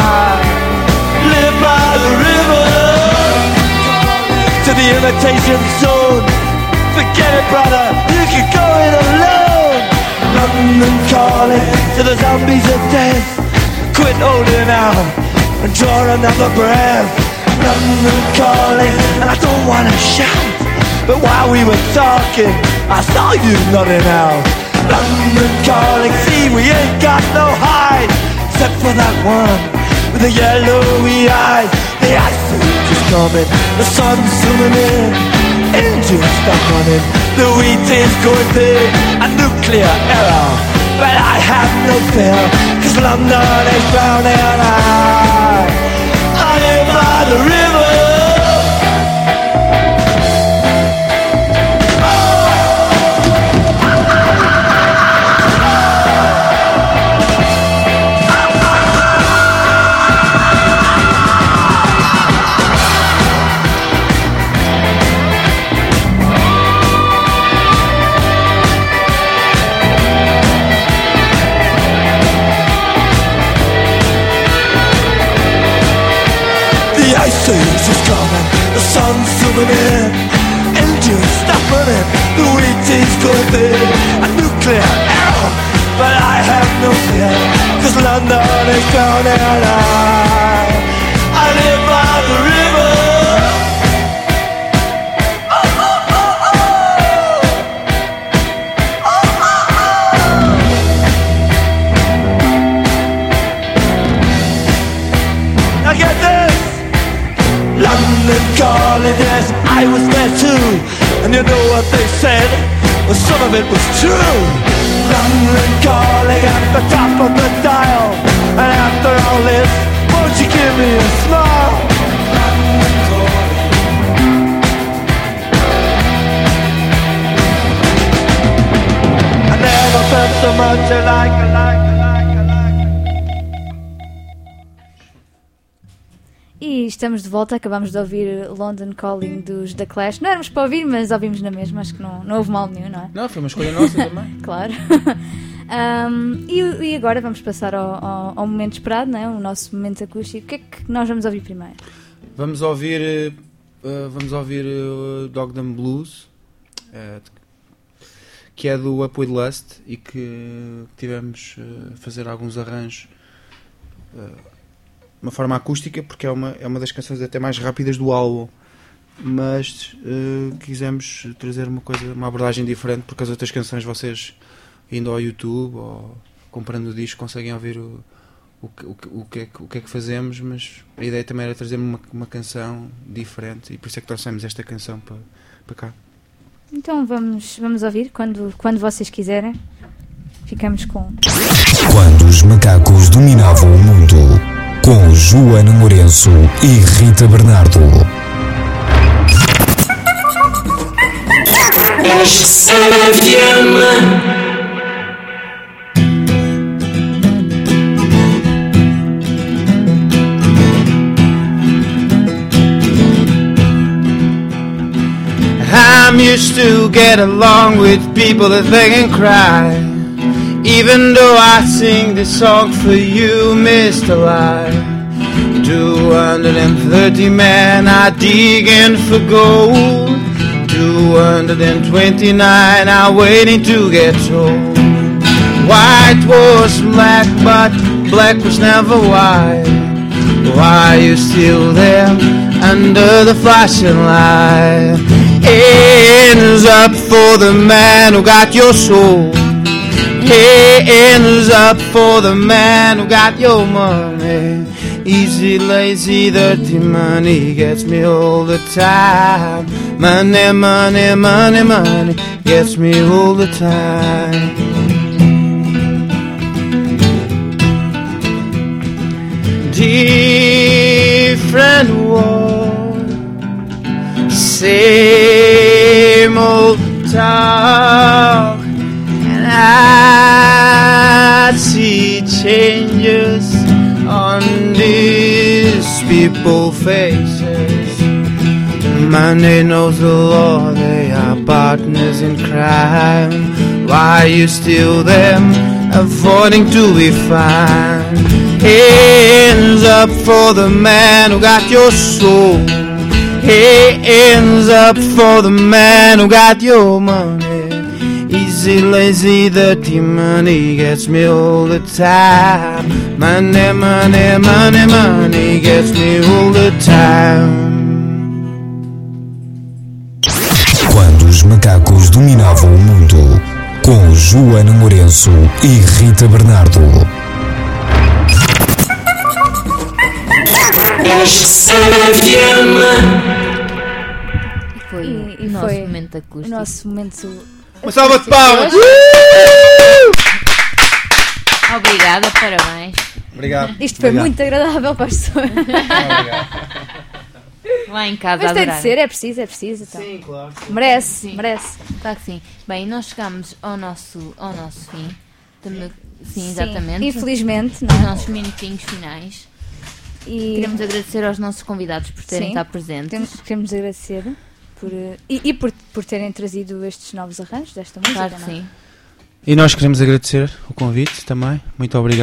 [SPEAKER 5] live by the river. To the imitation zone, forget it brother, you can go it alone. London calling to the zombies of death. Quit holding out and draw another breath. London calling, and I don't wanna shout, but while we were talking, I saw you nodding out. London calling, see we ain't got no hide, except for that one with the yellowy eyes. The ice age is coming, the sun's zooming in. Engines stop running, the wheat is going big. A nuclear error, but I have no fear, 'cause London is drowning and I live by the river. see she's coming, the sun's zooming in, engines stopping it, the wheat is clipping, a nuclear arrow, but I have no fear, 'cause London is drowning. I live by the river. Now get this! London calling, yes, I was there too. And you know what they said? Well, some of it was true. London calling at the top of the dial. And after all this, won't you give me a smile? London calling. I never felt so much alike.
[SPEAKER 2] E estamos de volta, acabamos de ouvir London Calling dos The Clash. Não éramos para ouvir, mas ouvimos na mesma, acho que não houve mal nenhum, não é?
[SPEAKER 7] Não, foi uma escolha nossa também.
[SPEAKER 2] Claro. E agora vamos passar ao momento esperado, não é? O nosso momento acústico. O que é que nós vamos ouvir primeiro?
[SPEAKER 7] Vamos ouvir Dogdom Blues, que é do Up With Lust e que tivemos a fazer alguns arranjos de uma forma acústica, porque é uma das canções até mais rápidas do álbum, mas quisemos trazer uma abordagem diferente, porque as outras canções vocês indo ao YouTube ou comprando o disco conseguem ouvir o que é que fazemos, mas a ideia também era trazer uma canção diferente e por isso é que trouxemos esta canção para cá.
[SPEAKER 2] Então vamos ouvir quando vocês quiserem. Ficamos com
[SPEAKER 1] Quando os macacos dominavam o mundo, com Joana Lourenço e Rita Bernardo.
[SPEAKER 7] I'm used to get along with people that beg and cry, even though I sing this song for you, Mr. Lie. 230 men are digging for gold, 229 are waiting to get told. White was black, but black was never white. Why are you still there under the flashing light? Hands up for the man who got your soul. Hands up for the man who got your money. Easy, lazy, dirty money gets me all the time. Money, money, money, money gets me all the time. Different world, same old talk, and I see changes on these people's faces. Money knows the law, they are partners in crime. Why are you still them, avoiding to be fined? Hands up for the man who got your soul. Hands up for the man who got your money. Easy, lazy, dirty money gets me all the time. Money, money, money, money gets me all the time.
[SPEAKER 1] Quando os macacos dominavam o mundo, com Joana Lourenço e Rita Bernardo.
[SPEAKER 3] Foi o nosso momento acústico.
[SPEAKER 2] O nosso momento.
[SPEAKER 7] Uma salva de palmas!
[SPEAKER 3] Obrigada, parabéns.
[SPEAKER 7] Obrigado.
[SPEAKER 2] Isto foi muito agradável para as pessoas.
[SPEAKER 3] Lá em casa
[SPEAKER 2] Mas tem de
[SPEAKER 3] adoraram.
[SPEAKER 2] ser, é preciso. Então.
[SPEAKER 7] Sim, claro.
[SPEAKER 2] Merece.
[SPEAKER 3] Claro que sim. Bem, nós chegamos ao nosso fim. Sim, exatamente.
[SPEAKER 2] Infelizmente,
[SPEAKER 3] Os
[SPEAKER 2] não.
[SPEAKER 3] nossos minutinhos finais.
[SPEAKER 2] E
[SPEAKER 3] Queremos agradecer aos nossos convidados por terem estado presentes.
[SPEAKER 2] Queremos agradecer por terem trazido estes novos arranjos desta música.
[SPEAKER 3] Claro que
[SPEAKER 2] não é?
[SPEAKER 3] sim.
[SPEAKER 7] E nós queremos agradecer o convite também. Muito obrigado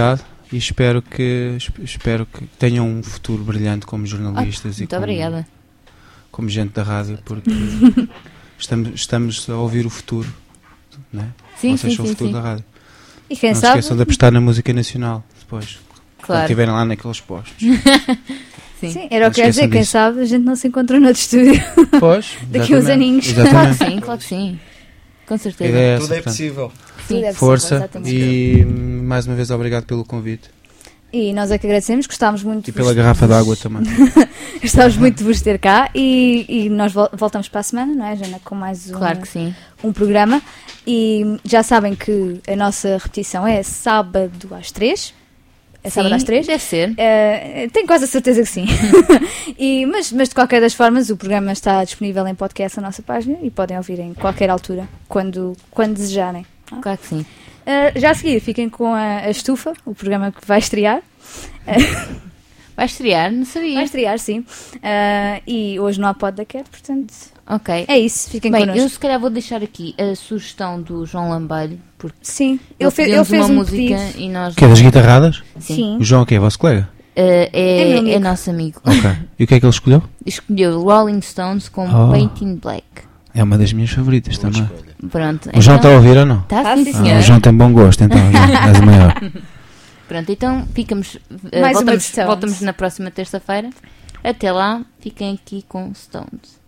[SPEAKER 7] e espero que tenham um futuro brilhante como jornalistas e
[SPEAKER 3] muito obrigada.
[SPEAKER 7] Como gente da rádio, porque estamos a ouvir o futuro, não é?
[SPEAKER 3] Sim,
[SPEAKER 7] Vocês são o
[SPEAKER 3] sim,
[SPEAKER 7] futuro
[SPEAKER 3] sim.
[SPEAKER 7] da rádio.
[SPEAKER 2] E quem
[SPEAKER 7] Não
[SPEAKER 2] sabe?
[SPEAKER 7] se esqueçam de apostar na música nacional depois, quando
[SPEAKER 3] Claro.
[SPEAKER 7] estiverem lá naqueles postos.
[SPEAKER 2] Sim, era o
[SPEAKER 7] Não
[SPEAKER 2] que eu ia dizer,
[SPEAKER 7] esqueçam
[SPEAKER 2] quem
[SPEAKER 7] disso.
[SPEAKER 2] sabe a gente não se encontra no outro estúdio.
[SPEAKER 7] Pois,
[SPEAKER 2] Daqui uns
[SPEAKER 7] exatamente.
[SPEAKER 2] aninhos.
[SPEAKER 7] Exatamente.
[SPEAKER 3] Claro que sim. Com
[SPEAKER 7] A
[SPEAKER 3] certeza.
[SPEAKER 7] ideia é essa,
[SPEAKER 8] Tudo é
[SPEAKER 7] portanto.
[SPEAKER 8] possível.
[SPEAKER 2] Tudo é possível,
[SPEAKER 7] Força
[SPEAKER 2] exatamente.
[SPEAKER 7] e mais uma vez obrigado pelo convite
[SPEAKER 2] E nós é que agradecemos, gostámos muito
[SPEAKER 7] e pela garrafa de água também.
[SPEAKER 2] Gostávamos muito de vos ter cá e nós voltamos para a semana, não é, Jana? Com mais
[SPEAKER 3] Claro que sim.
[SPEAKER 2] um programa. E já sabem que a nossa repetição é sábado às 3. É sábado
[SPEAKER 3] Sim,
[SPEAKER 2] às 3?
[SPEAKER 3] deve ser.
[SPEAKER 2] Tenho quase a certeza que sim. Mas de qualquer das formas, o programa está disponível em podcast na nossa página e podem ouvir em qualquer altura, quando desejarem.
[SPEAKER 3] Claro que sim.
[SPEAKER 2] Já a seguir, fiquem com a Estufa, o programa que vai estrear.
[SPEAKER 3] Vai estrear? Não sabia.
[SPEAKER 2] Vai estrear, sim. E hoje não há pod da Cat, portanto...
[SPEAKER 3] Ok.
[SPEAKER 2] É isso, fiquem
[SPEAKER 3] Bem,
[SPEAKER 2] connosco.
[SPEAKER 3] eu se calhar vou deixar aqui a sugestão do João Lambalho, porque
[SPEAKER 2] Sim,
[SPEAKER 3] ele
[SPEAKER 2] ele fez
[SPEAKER 3] uma
[SPEAKER 2] um
[SPEAKER 3] música
[SPEAKER 2] pedido.
[SPEAKER 3] e nós...
[SPEAKER 7] Que é das guitarradas?
[SPEAKER 2] Sim.
[SPEAKER 7] O João que é vosso colega?
[SPEAKER 2] É meu amigo.
[SPEAKER 3] É nosso amigo.
[SPEAKER 7] Ok. E o que é que ele escolheu?
[SPEAKER 3] Escolheu Rolling Stones com
[SPEAKER 7] Oh.
[SPEAKER 3] Paint in Black.
[SPEAKER 7] É uma das minhas favoritas também.
[SPEAKER 3] Pronto.
[SPEAKER 7] O João está a ouvir ou não?
[SPEAKER 3] Tá, sim,
[SPEAKER 2] sim,
[SPEAKER 3] senhora.
[SPEAKER 7] O João tem bom gosto, então. João, és o maior.
[SPEAKER 3] Pronto, então ficamos...
[SPEAKER 2] Mais uma de
[SPEAKER 3] voltamos,
[SPEAKER 2] Stones.
[SPEAKER 3] voltamos na próxima terça-feira. Até lá, fiquem aqui com Stones.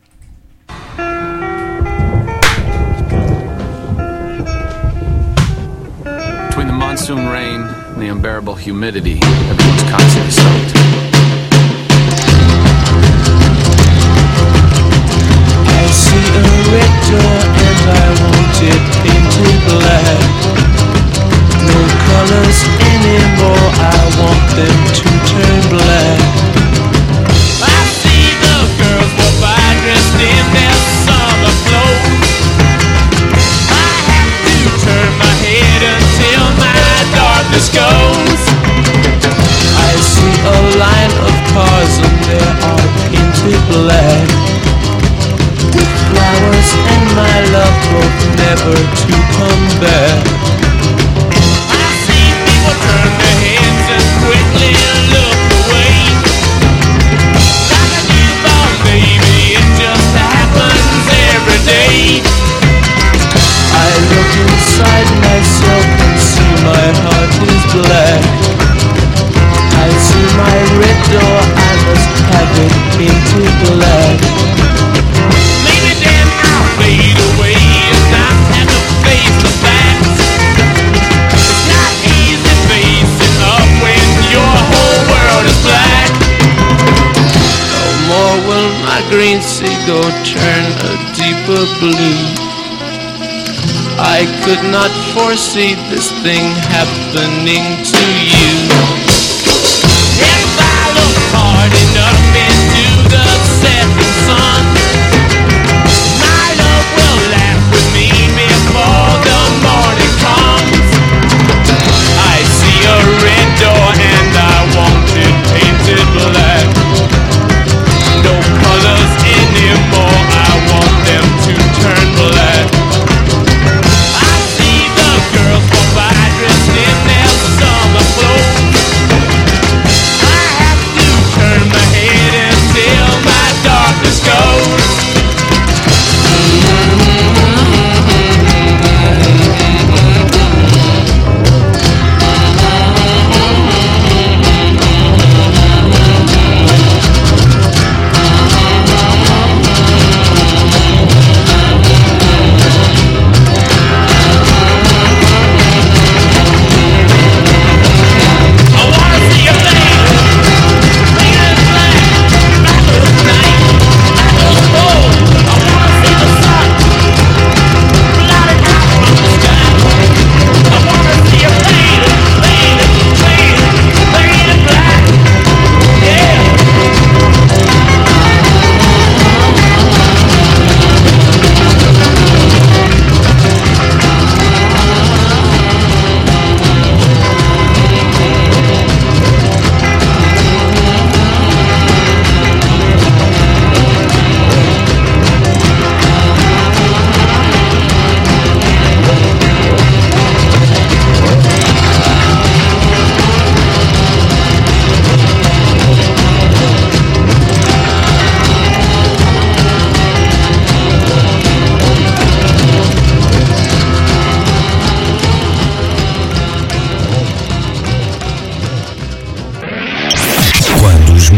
[SPEAKER 11] Between the monsoon rain and the unbearable humidity, everyone's constantly soaked.
[SPEAKER 5] I see a red door and I want it painted black. No colors anymore, I want them to turn black. I see the girls go by dressed in their summer clothes. I have to turn my head until my darkness goes. I see a line of cars and they are painted black, with flowers and my love both never to come back. I see people turn their heads and quickly look away. Like a newborn baby, it just happens every day. I look inside myself and see my heart is black. I see my red door, I must have it painted black. Maybe then I'll fade away and not have to face the facts. It's not easy facing up when your whole world is black. No more will my green seagull turn a deeper blue. I could not foresee this thing happening to you. If I look hard enough into the setting sun, my love will laugh with me before the morning comes. I see a red door and I want it painted black. No colors anymore, I want them to turn black. I see the girls go by dressed in their summer clothes.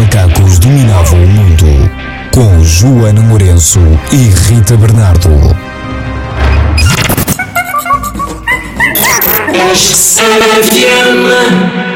[SPEAKER 1] macacos dominavam o mundo, com Joana Lourenço e Rita Bernardo.
[SPEAKER 5] RCFM